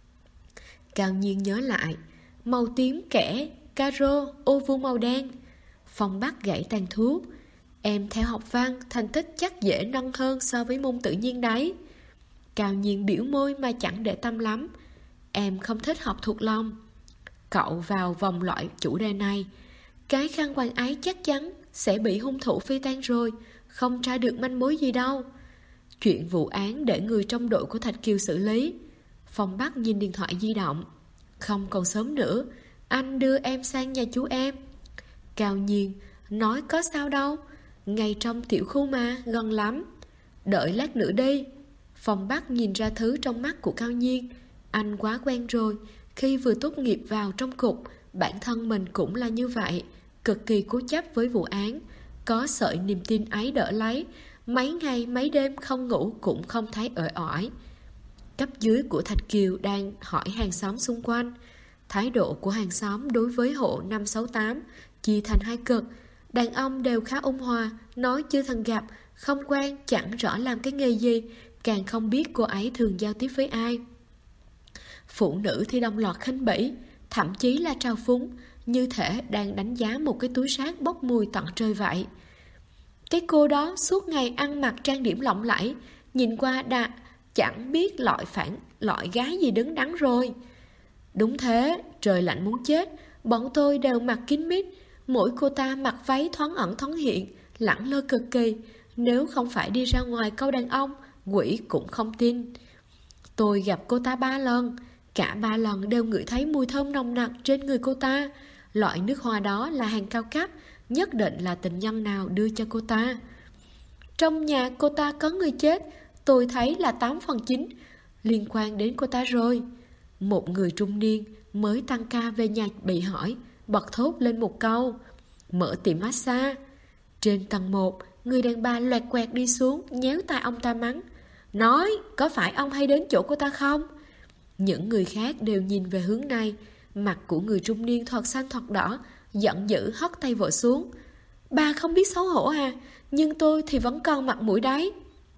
Cao Nhiên nhớ lại, màu tím kẻ, caro, ô vuông màu đen. Phong Bắc gãy tàn thuốc. Em theo học văn, thành tích chắc dễ nâng hơn so với môn tự nhiên đấy. Cao Nhiên biểu môi mà chẳng để tâm lắm. Em không thích học thuộc lòng. Cậu vào vòng loại chủ đề này. Cái khăn quàng ấy chắc chắn sẽ bị hung thủ phi tan rồi, không tra được manh mối gì đâu. Chuyện vụ án để người trong đội của Thạch Kiều xử lý. Phong Bắc nhìn điện thoại di động. Không còn sớm nữa, anh đưa em sang nhà chú em. Cao Nhiên nói có sao đâu, ngay trong tiểu khu mà, gần lắm. Đợi lát nữa đi. Phong Bắc nhìn ra thứ trong mắt của Cao Nhiên. Anh quá quen rồi, khi vừa tốt nghiệp vào trong cục, bản thân mình cũng là như vậy, cực kỳ cố chấp với vụ án. Có sợi niềm tin ấy đỡ lấy, mấy ngày mấy đêm không ngủ cũng không thấy uể oải. Cấp dưới của Thạch Kiều đang hỏi hàng xóm xung quanh. Thái độ của hàng xóm đối với hộ 568 chia thành hai cực. Đàn ông đều khá ôn hòa, nói chưa từng gặp, không quen, chẳng rõ làm cái nghề gì, càng không biết cô ấy thường giao tiếp với ai. Phụ nữ thì đồng loạt khinh bỉ, thậm chí là trào phúng, như thể đang đánh giá một cái túi rác bốc mùi tận trời vậy. Cái cô đó suốt ngày ăn mặc trang điểm lộng lẫy, nhìn qua đã chẳng biết loại gái gì đứng đắn rồi. Đúng thế, trời lạnh muốn chết, bọn tôi đều mặc kín mít, mỗi cô ta mặc váy thoáng ẩn thoáng hiện, lẳng lơ cực kỳ. Nếu không phải đi ra ngoài câu đàn ông, quỷ cũng không tin. Tôi gặp cô ta 3 lần, cả 3 lần đều ngửi thấy mùi thơm nồng nặc trên người cô ta. Loại nước hoa đó là hàng cao cấp, nhất định là tình nhân nào đưa cho cô ta. Trong nhà cô ta có người chết, tôi thấy là 8/9 liên quan đến cô ta rồi. Một người trung niên mới tăng ca về nhà bị hỏi, bật thốt lên một câu: mở tiệm massage. Trên tầng 1, người đàn bà loẹt quẹt đi xuống, nhéo tai ông ta mắng: nói, có phải ông hay đến chỗ cô ta không? Những người khác đều nhìn về hướng này. Mặt của người trung niên thoạt xanh thoạt đỏ, giận dữ hất tay vội xuống. Bà không biết xấu hổ à? Nhưng tôi thì vẫn còn mặt mũi đấy.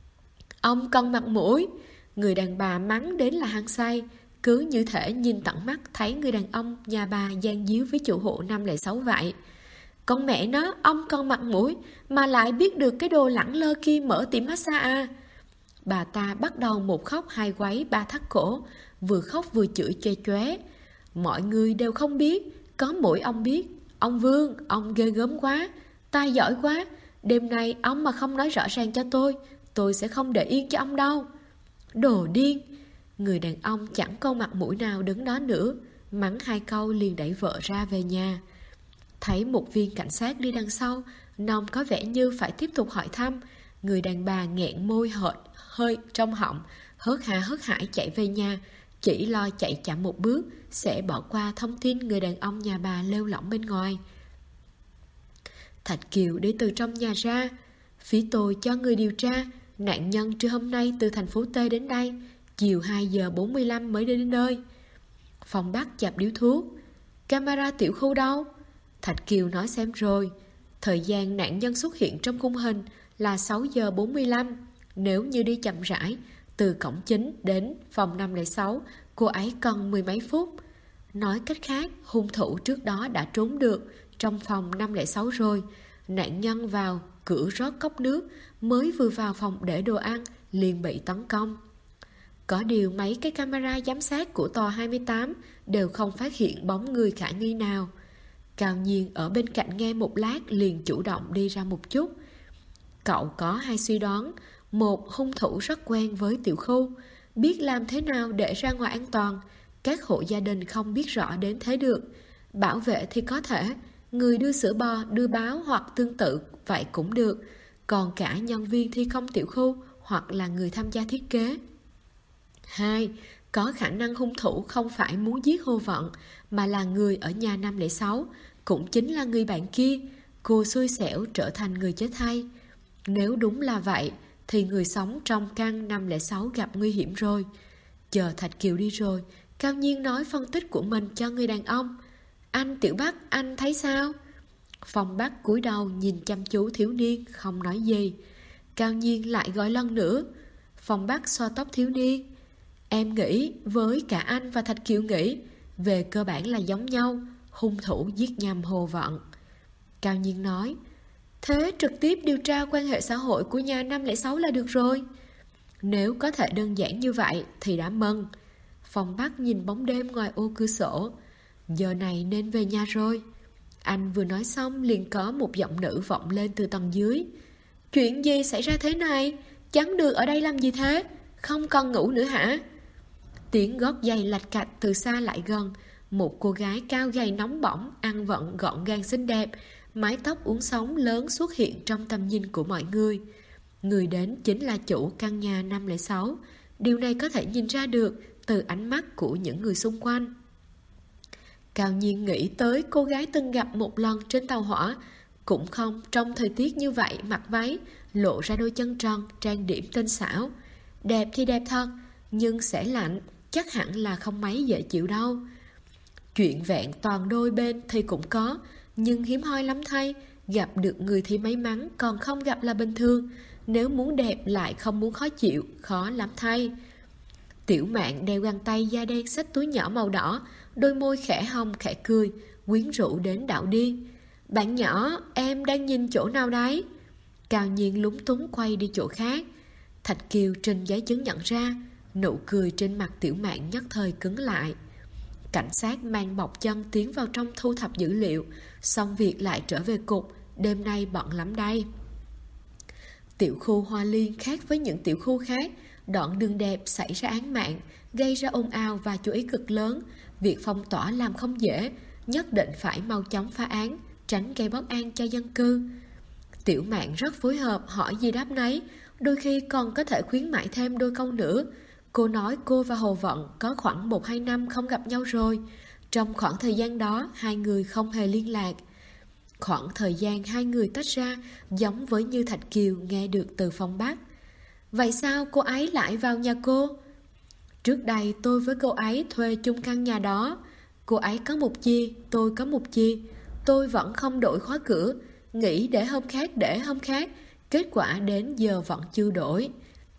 Ông còn mặt mũi? Người đàn bà mắng đến là hăng say, cứ như thể nhìn tận mắt thấy người đàn ông nhà bà gian díu với chủ hộ 506 vậy. Con mẹ nó, ông còn mặt mũi mà lại biết được cái đồ lẳng lơ kia mở tiệm massage à? Bà ta bắt đầu một khóc hai quấy ba thắt cổ, vừa khóc vừa chửi choe choé. Mọi người đều không biết, có mỗi ông biết. Ông Vương, ông ghê gớm quá, tài giỏi quá. Đêm nay ông mà không nói rõ ràng cho tôi sẽ không để yên cho ông đâu. Đồ điên. Người đàn ông chẳng có mặt mũi nào đứng đó nữa, mắng 2 câu liền đẩy vợ ra về nhà. Thấy một viên cảnh sát đi đằng sau, Nông có vẻ như phải tiếp tục hỏi thăm. Người đàn bà nghẹn môi hơi trong họng, hớt hà hớt hải chạy về nhà, chỉ lo chạy chậm một bước sẽ bỏ qua thông tin người đàn ông nhà bà lêu lỏng bên ngoài. Thạch Kiều đi từ trong nhà ra. Phía tôi cho người điều tra, nạn nhân trưa hôm nay từ thành phố T đến đây, chiều 2:45 mới đến nơi. Phong Bắc chập điếu thuốc. Camera tiểu khu đâu? Thạch Kiều nói xem rồi. Thời gian nạn nhân xuất hiện trong khung hình là 6:45. Nếu như đi chậm rãi, từ cổng chính đến phòng 506, cô ấy cần 10 mấy phút. Nói cách khác, hung thủ trước đó đã trốn được trong phòng 506 rồi. Nạn nhân vào cửa rót cốc nước, mới vừa vào phòng để đồ ăn liền bị tấn công. Có điều mấy cái camera giám sát của tòa 28 đều không phát hiện bóng người khả nghi nào. Cao Nhiên ở bên cạnh nghe một lát liền chủ động đi ra một chút. Cậu có 2 suy đoán. Một, hung thủ rất quen với tiểu khu, biết làm thế nào để ra ngoài an toàn. Các hộ gia đình không biết rõ đến thế được. Bảo vệ thì có thể, người đưa sữa bò, đưa báo hoặc tương tự vậy cũng được. Còn cả nhân viên thi công tiểu khu hoặc là người tham gia thiết kế. 2. Có khả năng hung thủ không phải muốn giết Hồ Vận, mà là người ở nhà 506, cũng chính là người bạn kia. Cô xui xẻo trở thành người chết thay. Nếu đúng là vậy, thì người sống trong căn 506 gặp nguy hiểm rồi. Chờ Thạch Kiều đi rồi, Cao Nhiên nói phân tích của mình cho người đàn ông. Anh Tiểu Bắc, anh thấy sao? Phong Bắc cúi đầu nhìn chăm chú thiếu niên, không nói gì. Cao Nhiên lại gọi lần nữa. Phong Bắc xoa tóc thiếu niên. Em nghĩ với cả anh và Thạch Kiều nghĩ, về cơ bản là giống nhau, hung thủ giết nhầm Hồ Vận. Cao Nhiên nói, thế trực tiếp điều tra quan hệ xã hội của nhà 506 là được rồi. Nếu có thể đơn giản như vậy thì đã mừng. Phong Bắc nhìn bóng đêm ngoài ô cửa sổ. Giờ này nên về nhà rồi. Anh vừa nói xong liền có một giọng nữ vọng lên từ tầng dưới. Chuyện gì xảy ra thế này? Chắn được ở đây làm gì thế? Không còn ngủ nữa hả? Tiếng gót giày lạch cạch từ xa lại gần. Một cô gái cao gầy nóng bỏng, ăn vận gọn gàng xinh đẹp, mái tóc uốn sóng lớn xuất hiện trong tầm nhìn của mọi người. Người đến chính là chủ căn nhà 506. Điều này có thể nhìn ra được từ ánh mắt của những người xung quanh. Cao Nhiên nghĩ tới cô gái từng gặp một lần trên tàu hỏa, cũng không trong thời tiết như vậy mặc váy, lộ ra đôi chân trần, trang điểm tinh xảo. Đẹp thì đẹp thật, nhưng sẽ lạnh, chắc hẳn là không mấy dễ chịu đâu. Chuyện vẹn toàn đôi bên thì cũng có, nhưng hiếm hoi lắm thay. Gặp được người thì may mắn, còn không gặp là bình thường. Nếu muốn đẹp lại không muốn khó chịu, khó lắm thay. Tiểu Mạn đeo găng tay da đen, xách túi nhỏ màu đỏ, đôi môi khẽ hồng khẽ cười, quyến rũ đến đạo điên. Bạn nhỏ, em đang nhìn chỗ nào đấy? Cao Nhiên lúng túng quay đi chỗ khác. Thạch Kiều trình giấy chứng nhận ra, nụ cười trên mặt Tiểu Mạn nhất thời cứng lại. Cảnh sát mang bọc chân tiến vào trong thu thập dữ liệu, xong việc lại trở về cục, đêm nay bận lắm đây. Tiểu khu Hoa Liên khác với những tiểu khu khác, đoạn đường đẹp xảy ra án mạng, gây ra ồn ào và chú ý cực lớn. Việc phong tỏa làm không dễ, nhất định phải mau chóng phá án, tránh gây bất an cho dân cư. Tiểu Mạn rất phối hợp, hỏi gì đáp nấy, đôi khi còn có thể khuyến mãi thêm đôi câu nữa. Cô nói cô và Hồ Vận có khoảng 1-2 năm không gặp nhau rồi. Trong khoảng thời gian đó, hai người không hề liên lạc. Khoảng thời gian hai người tách ra giống với như Thạch Kiều nghe được từ phòng Bắc. Vậy sao cô ấy lại vào nhà cô? Trước đây tôi với cô ấy thuê chung căn nhà đó. Cô ấy có một chia, tôi có một chia. Tôi vẫn không đổi khóa cửa, nghĩ để hôm khác. Kết quả đến giờ vẫn chưa đổi.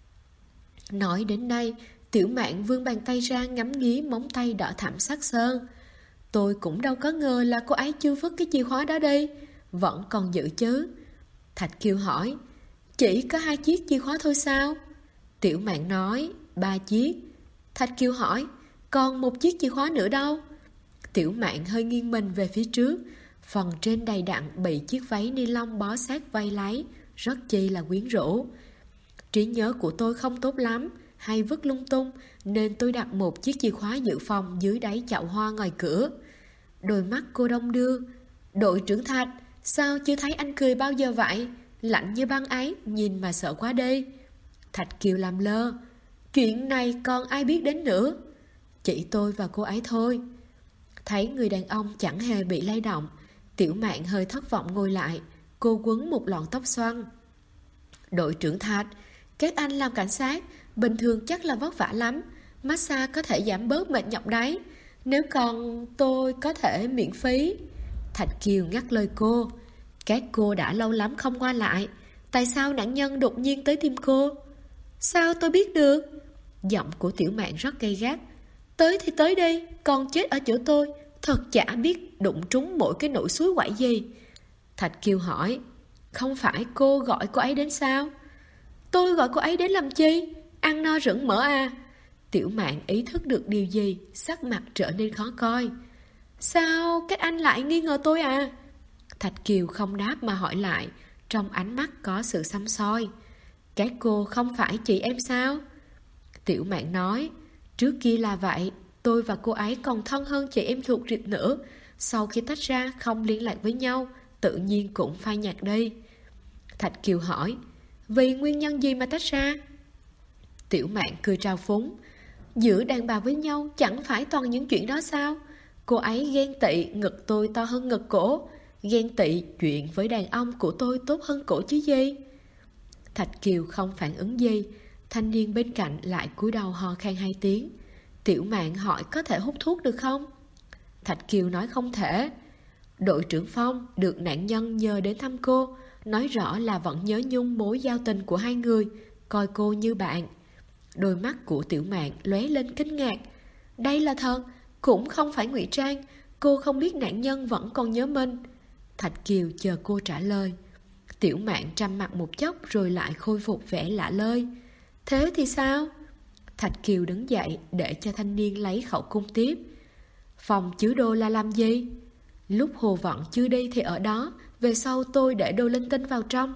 Nói đến đây, Tiểu Mạn vươn bàn tay ra ngắm nghía móng tay đỏ thẳm sắc sơn. Tôi cũng đâu có ngờ là cô ấy chưa vứt cái chìa khóa đó đi, vẫn còn giữ chứ. Thạch Kiều hỏi, chỉ có 2 chiếc chìa khóa thôi sao? Tiểu Mạn nói, 3 chiếc. Thạch Kiều hỏi, còn một chiếc chìa khóa nữa đâu? Tiểu Mạn hơi nghiêng mình về phía trước, phần trên đầy đặn bị chiếc váy ni lông bó sát vây lấy, rất chi là quyến rũ. Trí nhớ của tôi không tốt lắm, hay vứt lung tung, nên tôi đặt một chiếc chìa khóa dự phòng dưới đáy chậu hoa ngoài cửa. Đôi mắt cô đông đưa. Đội trưởng Thạch, sao chưa thấy anh cười bao giờ vậy? Lạnh như băng ấy, nhìn mà sợ quá đi. Thạch Kiều làm lơ. Chuyện này còn ai biết đến nữa? Chỉ tôi và cô ấy thôi. Thấy người đàn ông chẳng hề bị lay động, Tiểu Mạn hơi thất vọng ngồi lại. Cô quấn một lọn tóc xoăn. Đội trưởng Thạch, các anh làm cảnh sát bình thường chắc là vất vả lắm, massage có thể giảm bớt mệt nhọc đấy. Nếu còn tôi có thể miễn phí. Thạch Kiều ngắt lời cô. Các cô đã lâu lắm không qua lại, tại sao nạn nhân đột nhiên tới tìm cô? Sao tôi biết được? Giọng của Tiểu Mạn rất gay gắt. Tới thì tới đi, còn chết ở chỗ tôi, thật chả biết đụng trúng mỗi cái nỗi suối quậy gì. Thạch Kiều hỏi, không phải cô gọi cô ấy đến sao? Tôi gọi cô ấy đến làm chi? Ăn no rửng mỡ à? Tiểu Mạn ý thức được điều gì, sắc mặt trở nên khó coi. Sao các anh lại nghi ngờ tôi à? Thạch Kiều không đáp mà hỏi lại, trong ánh mắt có sự săm soi. Các cô không phải chị em sao? Tiểu Mạn nói, trước kia là vậy, tôi và cô ấy còn thân hơn chị em ruột thịt nữa. Sau khi tách ra không liên lạc với nhau, tự nhiên cũng phai nhạt đi. Thạch Kiều hỏi, vì nguyên nhân gì mà tách ra? Tiểu Mạn cười trào phúng, giữa đàn bà với nhau chẳng phải toàn những chuyện đó sao? Cô ấy ghen tị ngực tôi to hơn ngực cổ, ghen tị chuyện với đàn ông của tôi tốt hơn cổ chứ gì? Thạch Kiều không phản ứng gì. Thanh niên bên cạnh lại cúi đầu ho khan 2 tiếng. Tiểu Mạn hỏi có thể hút thuốc được không? Thạch Kiều nói không thể. Đội trưởng Phong được nạn nhân nhờ đến thăm cô, nói rõ là vẫn nhớ nhung mối giao tình của hai người, coi cô như bạn. Đôi mắt của Tiểu Mạn lóe lên kinh ngạc. Đây là thật, cũng không phải ngụy trang. Cô không biết nạn nhân vẫn còn nhớ mình. Thạch Kiều chờ cô trả lời. Tiểu Mạn trầm mặc một chốc rồi lại khôi phục vẻ lạ lơi. Thế thì sao? Thạch Kiều đứng dậy để cho thanh niên lấy khẩu cung tiếp. Phòng chứa đồ là làm gì? Lúc Hồ Vận chưa đi thì ở đó, về sau tôi để đồ linh tinh vào trong.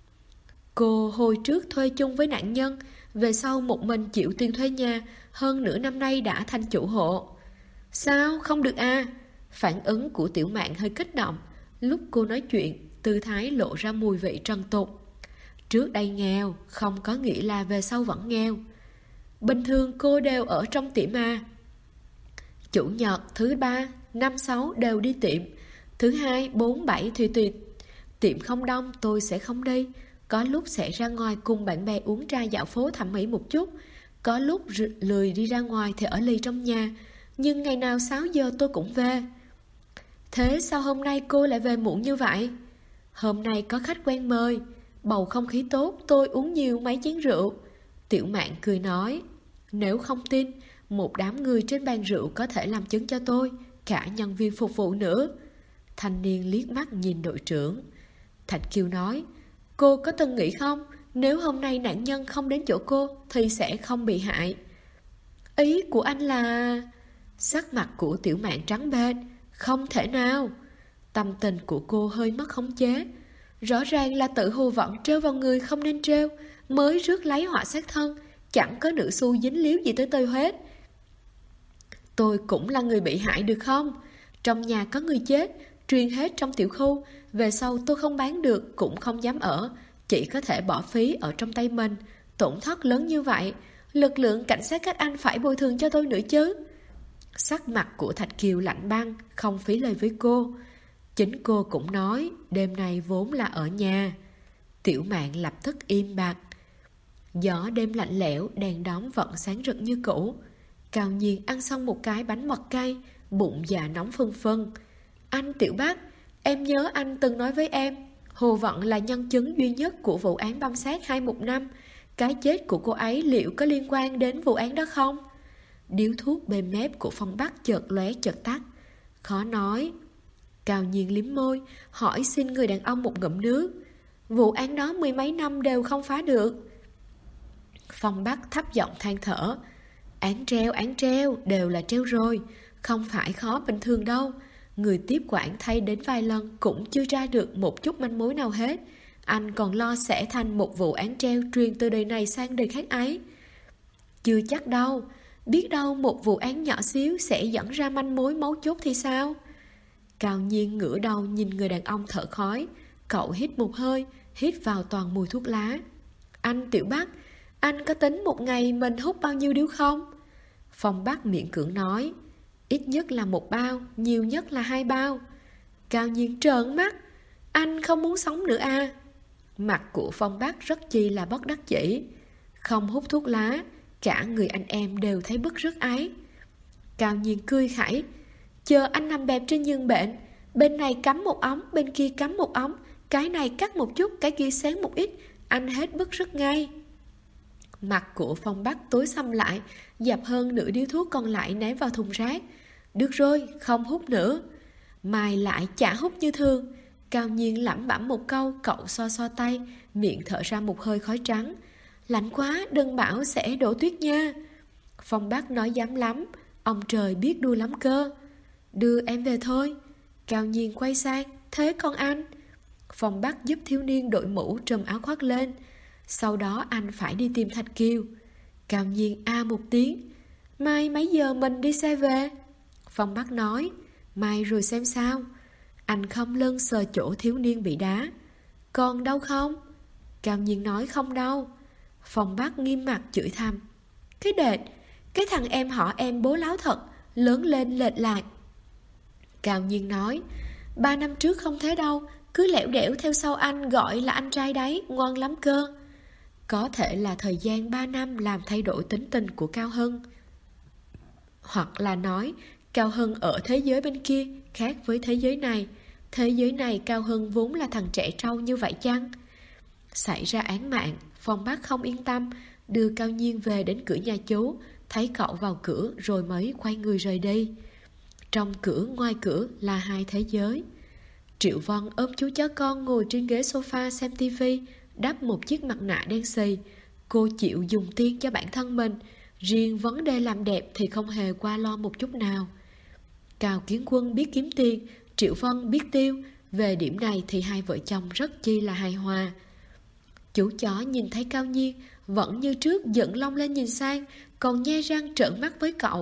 Cô hồi trước thuê chung với nạn nhân, về sau một mình chịu tiền thuê nhà, hơn nửa năm nay đã thành chủ hộ. Sao không được à? Phản ứng của Tiểu Mạn hơi kích động. Lúc cô nói chuyện, tư thái lộ ra mùi vị trần tục. Trước đây nghèo không có nghĩa là về sau vẫn nghèo. Bình thường cô đều ở trong tiệm à? Chủ nhật, thứ ba, năm, sáu đều đi tiệm. Thứ hai, bốn, bảy thì tùy. Tiệm không đông tôi sẽ không đi. Có lúc sẽ ra ngoài cùng bạn bè uống trà dạo phố thẩm mỹ một chút. Có lúc lười đi ra ngoài thì ở lì trong nhà. Nhưng ngày nào 6 giờ tôi cũng về. Thế sao hôm nay cô lại về muộn như vậy? Hôm nay có khách quen mời. Bầu không khí tốt, tôi uống nhiều mấy chén rượu. Tiểu Mạn cười nói, nếu không tin, một đám người trên bàn rượu có thể làm chứng cho tôi, cả nhân viên phục vụ nữa. Thanh niên liếc mắt nhìn đội trưởng. Thạch Kiều nói, cô có từng nghĩ không, nếu hôm nay nạn nhân không đến chỗ cô thì sẽ không bị hại. Ý của anh là... Sắc mặt của Tiểu Mạn trắng bệch. Không thể nào. Tâm tình của cô hơi mất khống chế. Rõ ràng là tự hồ vận trêu vào người không nên trêu, mới rước lấy họa sát thân. Chẳng có nửa xu dính líu gì tới tôi hết. Tôi cũng là người bị hại được không? Trong nhà có người chết, truyền hết trong tiểu khu. Về sau tôi không bán được, cũng không dám ở, chỉ có thể bỏ phí ở trong tay mình. Tổn thất lớn như vậy, lực lượng cảnh sát các anh phải bồi thường cho tôi nữa chứ. Sắc mặt của Thạch Kiều lạnh băng, không phí lời với cô. Chính cô cũng nói, đêm nay vốn là ở nhà. Tiểu Mạn lập tức im bặt. Gió đêm lạnh lẽo, đèn đóm vẫn sáng rực như cũ. Cao Nhiên ăn xong một cái bánh mật cay, bụng dạ nóng phừng phừng. Anh Tiểu Bắc, em nhớ anh từng nói với em, Hồ Vận là nhân chứng duy nhất của vụ án băm xác 215. Cái chết của cô ấy liệu có liên quan đến vụ án đó không? Điếu thuốc bên mép của Phong Bắc chợt lóe chợt tắt. Khó nói. Cao Nhiên liếm môi, hỏi xin người đàn ông một ngụm nước. Vụ án đó 10 mấy năm đều không phá được. Phong Bắc thấp giọng than thở. Án treo, đều là treo rồi. Không phải khó bình thường đâu. Người tiếp quản thay đến vài lần cũng chưa ra được một chút manh mối nào hết. Anh còn lo sẽ thành một vụ án treo truyền từ đời này sang đời khác ấy. Chưa chắc đâu. Biết đâu một vụ án nhỏ xíu sẽ dẫn ra manh mối mấu chốt thì sao? Cao Nhiên ngửa đầu nhìn người đàn ông thở khói. Cậu hít một hơi, hít vào toàn mùi thuốc lá. Anh Tiểu Bắc, anh có tính một ngày mình hút bao nhiêu điếu không? Phong Bắc miễn cưỡng nói, ít nhất là 1 bao, nhiều nhất là 2 bao. Cao Nhiên trợn mắt, anh không muốn sống nữa à? Mặt của Phong Bắc rất chi là bất đắc dĩ. Không hút thuốc lá, cả người anh em đều thấy bức rứt ấy. Cao Nhiên cười khẩy, chờ anh nằm bẹp trên giường bệnh, bên này cắm một ống, bên kia cắm một ống, cái này cắt một chút, cái kia xén một ít, anh hết bức rứt ngay. Mặt của Phong Bắc tối sầm lại, dập hơn nửa điếu thuốc còn lại ném vào thùng rác. Được rồi, không hút nữa. Mai lại chả hút như thường. Cao Nhiên lẩm bẩm một câu, cậu xoa xoa tay, miệng thở ra một hơi khói trắng. Lạnh quá, đừng bảo sẽ đổ tuyết nha. Phong Bắc nói dám lắm, ông trời biết đùa lắm cơ. Đưa em về thôi. Cao Nhiên quay sang, thế con anh? Phong Bắc giúp thiếu niên đội mũ trùm áo khoác lên. Sau đó anh phải đi tìm Thạch Kiều. Cao Nhiên a một tiếng. Mai mấy giờ mình đi xe về? Phong Bắc nói, mai rồi xem sao. Anh không lưng sờ chỗ thiếu niên bị đá. Còn đau không? Cao Nhiên nói không đau. Phong Bắc nghiêm mặt chửi thầm. Cái đệt, cái thằng em họ em bố láo thật, lớn lên lệch lạc. Cao Nhiên nói, 3 năm trước không thế đâu, cứ lẻo đẻo theo sau anh gọi là anh trai đấy, ngoan lắm cơ. Có thể là thời gian 3 năm làm thay đổi tính tình của Cao Hân. Hoặc là nói, Cao Hân ở thế giới bên kia khác với thế giới này. Thế giới này Cao Hân vốn là thằng trẻ trâu như vậy chăng? Xảy ra án mạng, Phong Bắc không yên tâm, đưa Cao Nhiên về đến cửa nhà chú, thấy cậu vào cửa rồi mới quay người rời đi. Trong cửa ngoài cửa là 2 thế giới. Triệu Vân ôm chú chó con ngồi trên ghế sofa xem tivi, đắp một chiếc mặt nạ đen xì. Cô chịu dùng tiền cho bản thân mình, riêng vấn đề làm đẹp thì không hề qua lo một chút nào. Cao Kiến Quân biết kiếm tiền, Triệu Vân biết tiêu. Về điểm này thì hai vợ chồng rất chi là hài hòa. Chú chó nhìn thấy Cao Nhiên vẫn như trước dựng lông lên nhìn sang, còn nhe răng trợn mắt với cậu.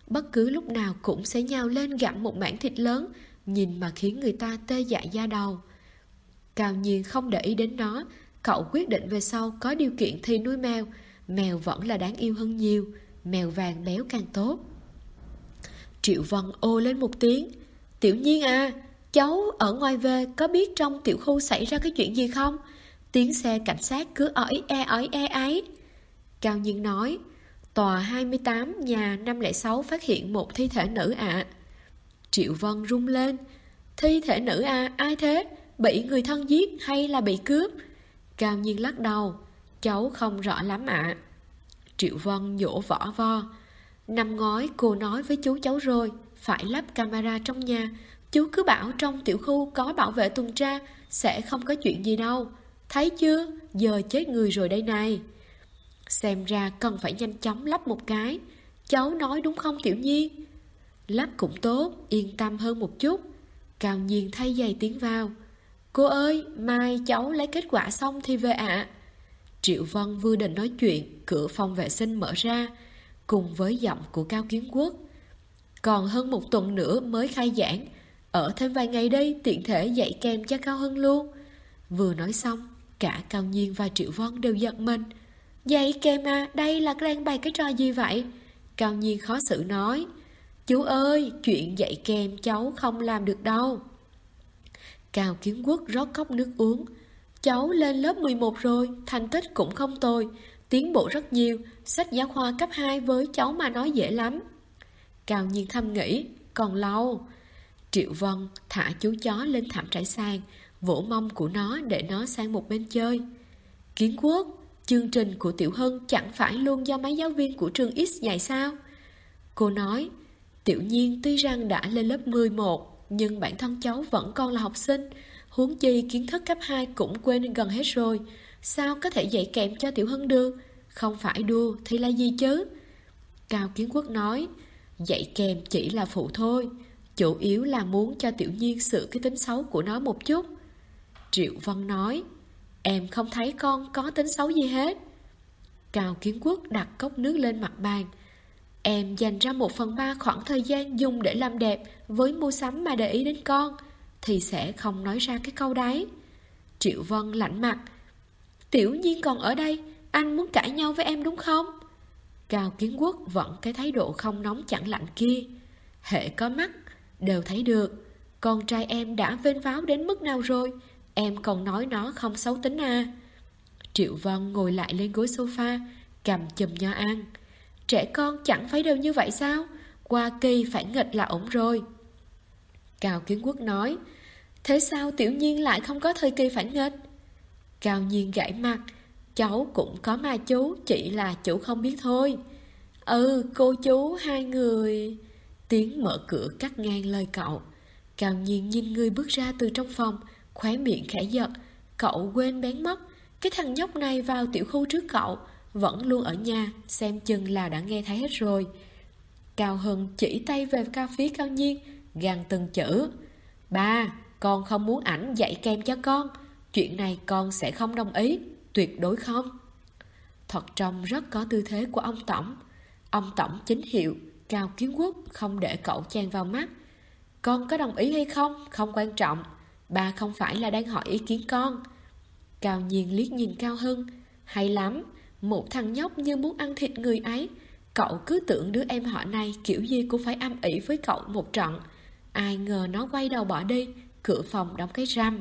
bất cứ lúc nào cũng sẽ nhào lên gặm một mảng thịt lớn, nhìn mà khiến người ta tê dại da đầu. Cao Nhiên không để ý đến nó. Cậu quyết định về sau có điều kiện thì nuôi mèo. Mèo vẫn là đáng yêu hơn nhiều. Mèo vàng béo càng tốt. Triệu Vân ồ lên một tiếng. Tiểu Nhiên à, cháu ở ngoài về có biết trong tiểu khu xảy ra cái chuyện gì không? Tiếng xe cảnh sát cứ ỏi e ấy. Cao Nhiên nói, tòa 28 nhà 506 phát hiện một thi thể nữ ạ. Triệu Vân rung lên. Thi thể nữ à, ai thế? Bị người thân giết hay là bị cướp? Cao Nhiên lắc đầu, cháu không rõ lắm ạ. Triệu Vân nhổ vỏ vo. Năm ngoái cô nói với chú cháu rồi, phải lắp camera trong nhà. Chú cứ bảo trong tiểu khu có bảo vệ tuần tra, sẽ không có chuyện gì đâu. Thấy chưa, giờ chết người rồi đây này. Xem ra cần phải nhanh chóng lắp một cái. Cháu nói đúng không Tiểu Nhiên? Lắp cũng tốt, yên tâm hơn một chút. Cao Nhiên thay giày tiến vào. Cô ơi, mai cháu lấy kết quả xong thì về ạ. Triệu Vân vừa định nói chuyện, cửa phòng vệ sinh mở ra, cùng với giọng của Cao Kiến Quốc. Còn hơn một tuần nữa mới khai giảng, ở thêm vài ngày đây tiện thể dạy kèm cho Cao Hân luôn. Vừa nói xong, cả Cao Nhiên và Triệu Vân đều giật mình. Dạy kèm à, đây là đang bày cái trò gì vậy? Cao Nhiên khó xử nói, chú ơi, chuyện dạy kèm cháu không làm được đâu. Cao Kiến Quốc rót cốc nước uống. Cháu lên lớp 11 rồi, thành tích cũng không tồi, tiến bộ rất nhiều, sách giáo khoa cấp 2 với cháu mà nói dễ lắm. Cao Nhiên thầm nghĩ, còn lâu. Triệu Vân thả chú chó lên thảm trải sàn, vỗ mông của nó để nó sang một bên chơi. Kiến Quốc, chương trình của Tiểu Hân chẳng phải luôn do mấy giáo viên của trường X dạy sao? Cô nói, Tiểu Nhiên tuy rằng đã lên lớp 11, nhưng bản thân cháu vẫn còn là học sinh, huống chi kiến thức cấp 2 cũng quên gần hết rồi. Sao có thể dạy kèm cho Tiểu Hân được? Không phải đùa thì là gì chứ? Cao Kiến Quốc nói, dạy kèm chỉ là phụ thôi, chủ yếu là muốn cho Tiểu Nhiên sửa cái tính xấu của nó một chút. Triệu Vân nói, em không thấy con có tính xấu gì hết. Cao Kiến Quốc đặt cốc nước lên mặt bàn. Em dành ra 1/3 khoảng thời gian dùng để làm đẹp với mua sắm mà để ý đến con, thì sẽ không nói ra cái câu đấy. Triệu Vân lạnh mặt. Tiểu Nhiên còn ở đây, anh muốn cãi nhau với em đúng không? Cao Kiến Quốc vẫn cái thái độ không nóng chẳng lạnh kia. Hệ có mắt, đều thấy được. Con trai em đã vênh váo đến mức nào rồi, em còn nói nó không xấu tính à? Triệu Vân ngồi lại lên gối sofa, cầm chùm nho ăn. Trẻ con chẳng phải đều như vậy sao? Qua kỳ phải nghịch là ổn rồi. Cao Kiến Quốc nói, thế sao Tiểu Nhiên lại không có thời kỳ phản nghịch? Cao Nhiên gãi mặt, cháu cũng có mà chú, chỉ là chú không biết thôi. Ừ, cô chú hai người. Tiếng mở cửa cắt ngang lời cậu. Cao Nhiên nhìn người bước ra từ trong phòng, khóe miệng khẽ giật. Cậu quên bén mất, cái thằng nhóc này vào tiểu khu trước cậu, vẫn luôn ở nhà, xem chừng là đã nghe thấy hết rồi. Cao Hân chỉ tay về phía Cao Nhiên, gằn từng chữ. Ba, con không muốn ảnh dạy kèm cho con. Chuyện này con sẽ không đồng ý, tuyệt đối không. Thật trông rất có tư thế của ông Tổng. Ông Tổng chính hiệu, Cao Kiến Quốc không để cậu chen vào mắt. Con có đồng ý hay không, không quan trọng. Ba không phải là đang hỏi ý kiến con. Cao Nhiên liếc nhìn Cao Hân. Hay lắm, một thằng nhóc như muốn ăn thịt người ấy. Cậu cứ tưởng đứa em họ này kiểu gì cũng phải âm ỉ với cậu một trận. Ai ngờ nó quay đầu bỏ đi, cửa phòng đóng cái răm.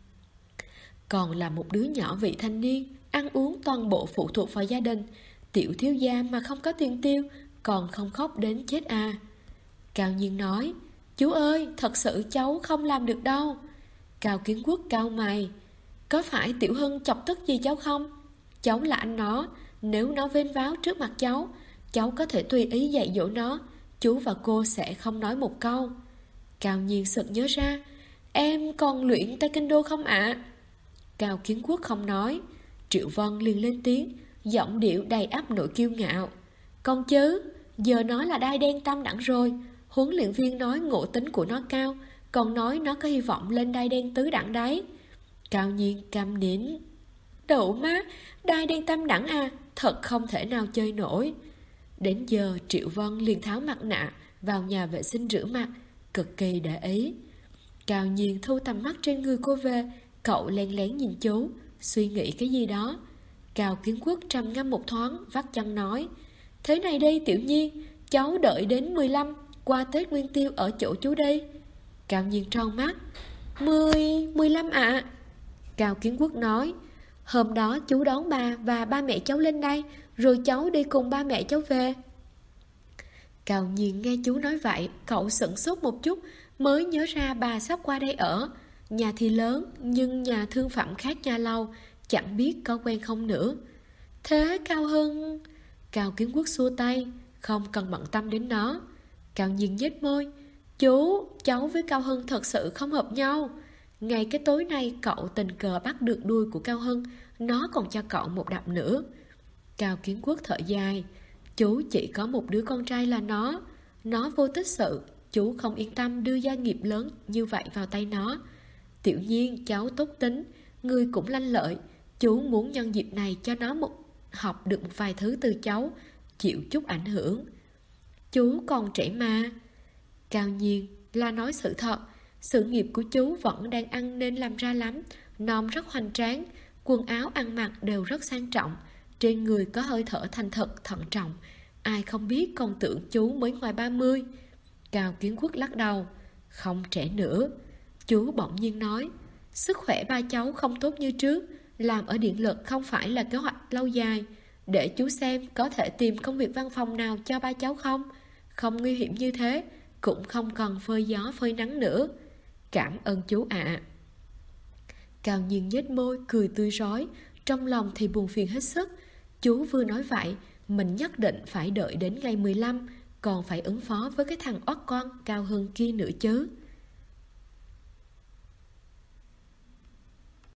Còn là một đứa nhỏ vị thanh niên, ăn uống toàn bộ phụ thuộc vào gia đình. Tiểu thiếu gia mà không có tiền tiêu, còn không khóc đến chết à. Cao Nhiên nói, chú ơi, thật sự cháu không làm được đâu. Cao Kiến Quốc cau mày, có phải Tiểu Hân chọc tức gì cháu không? Cháu là anh nó, nếu nó vênh váo trước mặt cháu, cháu có thể tùy ý dạy dỗ nó, chú và cô sẽ không nói một câu. Cao Nhiên sực nhớ ra, em còn luyện taekwondo không ạ? Cao Kiến Quốc không nói. Triệu Vân liền lên tiếng, giọng điệu đầy áp nỗi kiêu ngạo. Con chứ, giờ nó là đai đen tam đẳng rồi. Huấn luyện viên nói ngộ tính của nó cao, còn nói nó có hy vọng lên đai đen tứ đẳng đấy. Cao Nhiên câm nín. Đậu má, đai đen tam đẳng à, thật không thể nào chơi nổi. Đến giờ Triệu Vân liền tháo mặt nạ, vào nhà vệ sinh rửa mặt, cực kỳ để ý. Cao Nhiên thu tầm mắt trên người cô về, cậu len lén nhìn chú, suy nghĩ cái gì đó. Cao Kiến Quốc trầm ngâm một thoáng, vắt chân nói: thế này đi Tiểu Nhiên, cháu đợi đến 15 qua Tết Nguyên Tiêu ở chỗ chú đi. Cao Nhiên tròn mắt: 15 ạ. Cao Kiến Quốc nói: hôm đó chú đón bà và ba mẹ cháu lên đây, rồi cháu đi cùng ba mẹ cháu về. Cao Nhiên nghe chú nói vậy, cậu sửng sốt một chút, mới nhớ ra bà sắp qua đây ở. Nhà thì lớn, nhưng nhà thương phẩm khác nhà lâu, chẳng biết có quen không nữa. Thế Cao Hưng... Cao Kiến Quốc xua tay: không cần bận tâm đến nó. Cao Nhiên nhếch môi: chú, cháu với Cao Hưng thật sự không hợp nhau. Ngày cái tối nay cậu tình cờ bắt được đuôi của Cao Hưng, nó còn cho cậu một đập nữa. Cao Kiến Quốc thở dài: chú chỉ có một đứa con trai là nó vô tích sự, chú không yên tâm đưa gia nghiệp lớn như vậy vào tay nó. Tiểu Nhiên cháu tốt tính, người cũng lanh lợi, chú muốn nhân dịp này cho nó học được một vài thứ từ cháu, chịu chút ảnh hưởng. Chú còn trẻ mà. Cao Nhiên là nói sự thật, sự nghiệp của chú vẫn đang ăn nên làm ra lắm. Nom rất hoành tráng, quần áo ăn mặc đều rất sang trọng, trên người có hơi thở thành thật, thận trọng. Ai không biết còn tưởng chú mới ngoài 30. Cao Kiến Quốc lắc đầu: không trẻ nữa. Chú bỗng nhiên nói: sức khỏe ba cháu không tốt như trước, làm ở điện lực không phải là kế hoạch lâu dài. Để chú xem có thể tìm công việc văn phòng nào cho ba cháu không. Không nguy hiểm như thế, cũng không cần phơi gió phơi nắng nữa. Cảm ơn chú ạ. Cao Nhiên nhếch môi cười tươi rói, trong lòng thì buồn phiền hết sức. Chú vừa nói vậy, mình nhất định phải đợi đến ngày 15, còn phải ứng phó với cái thằng oắt con Cao Hưng kia nữa chứ.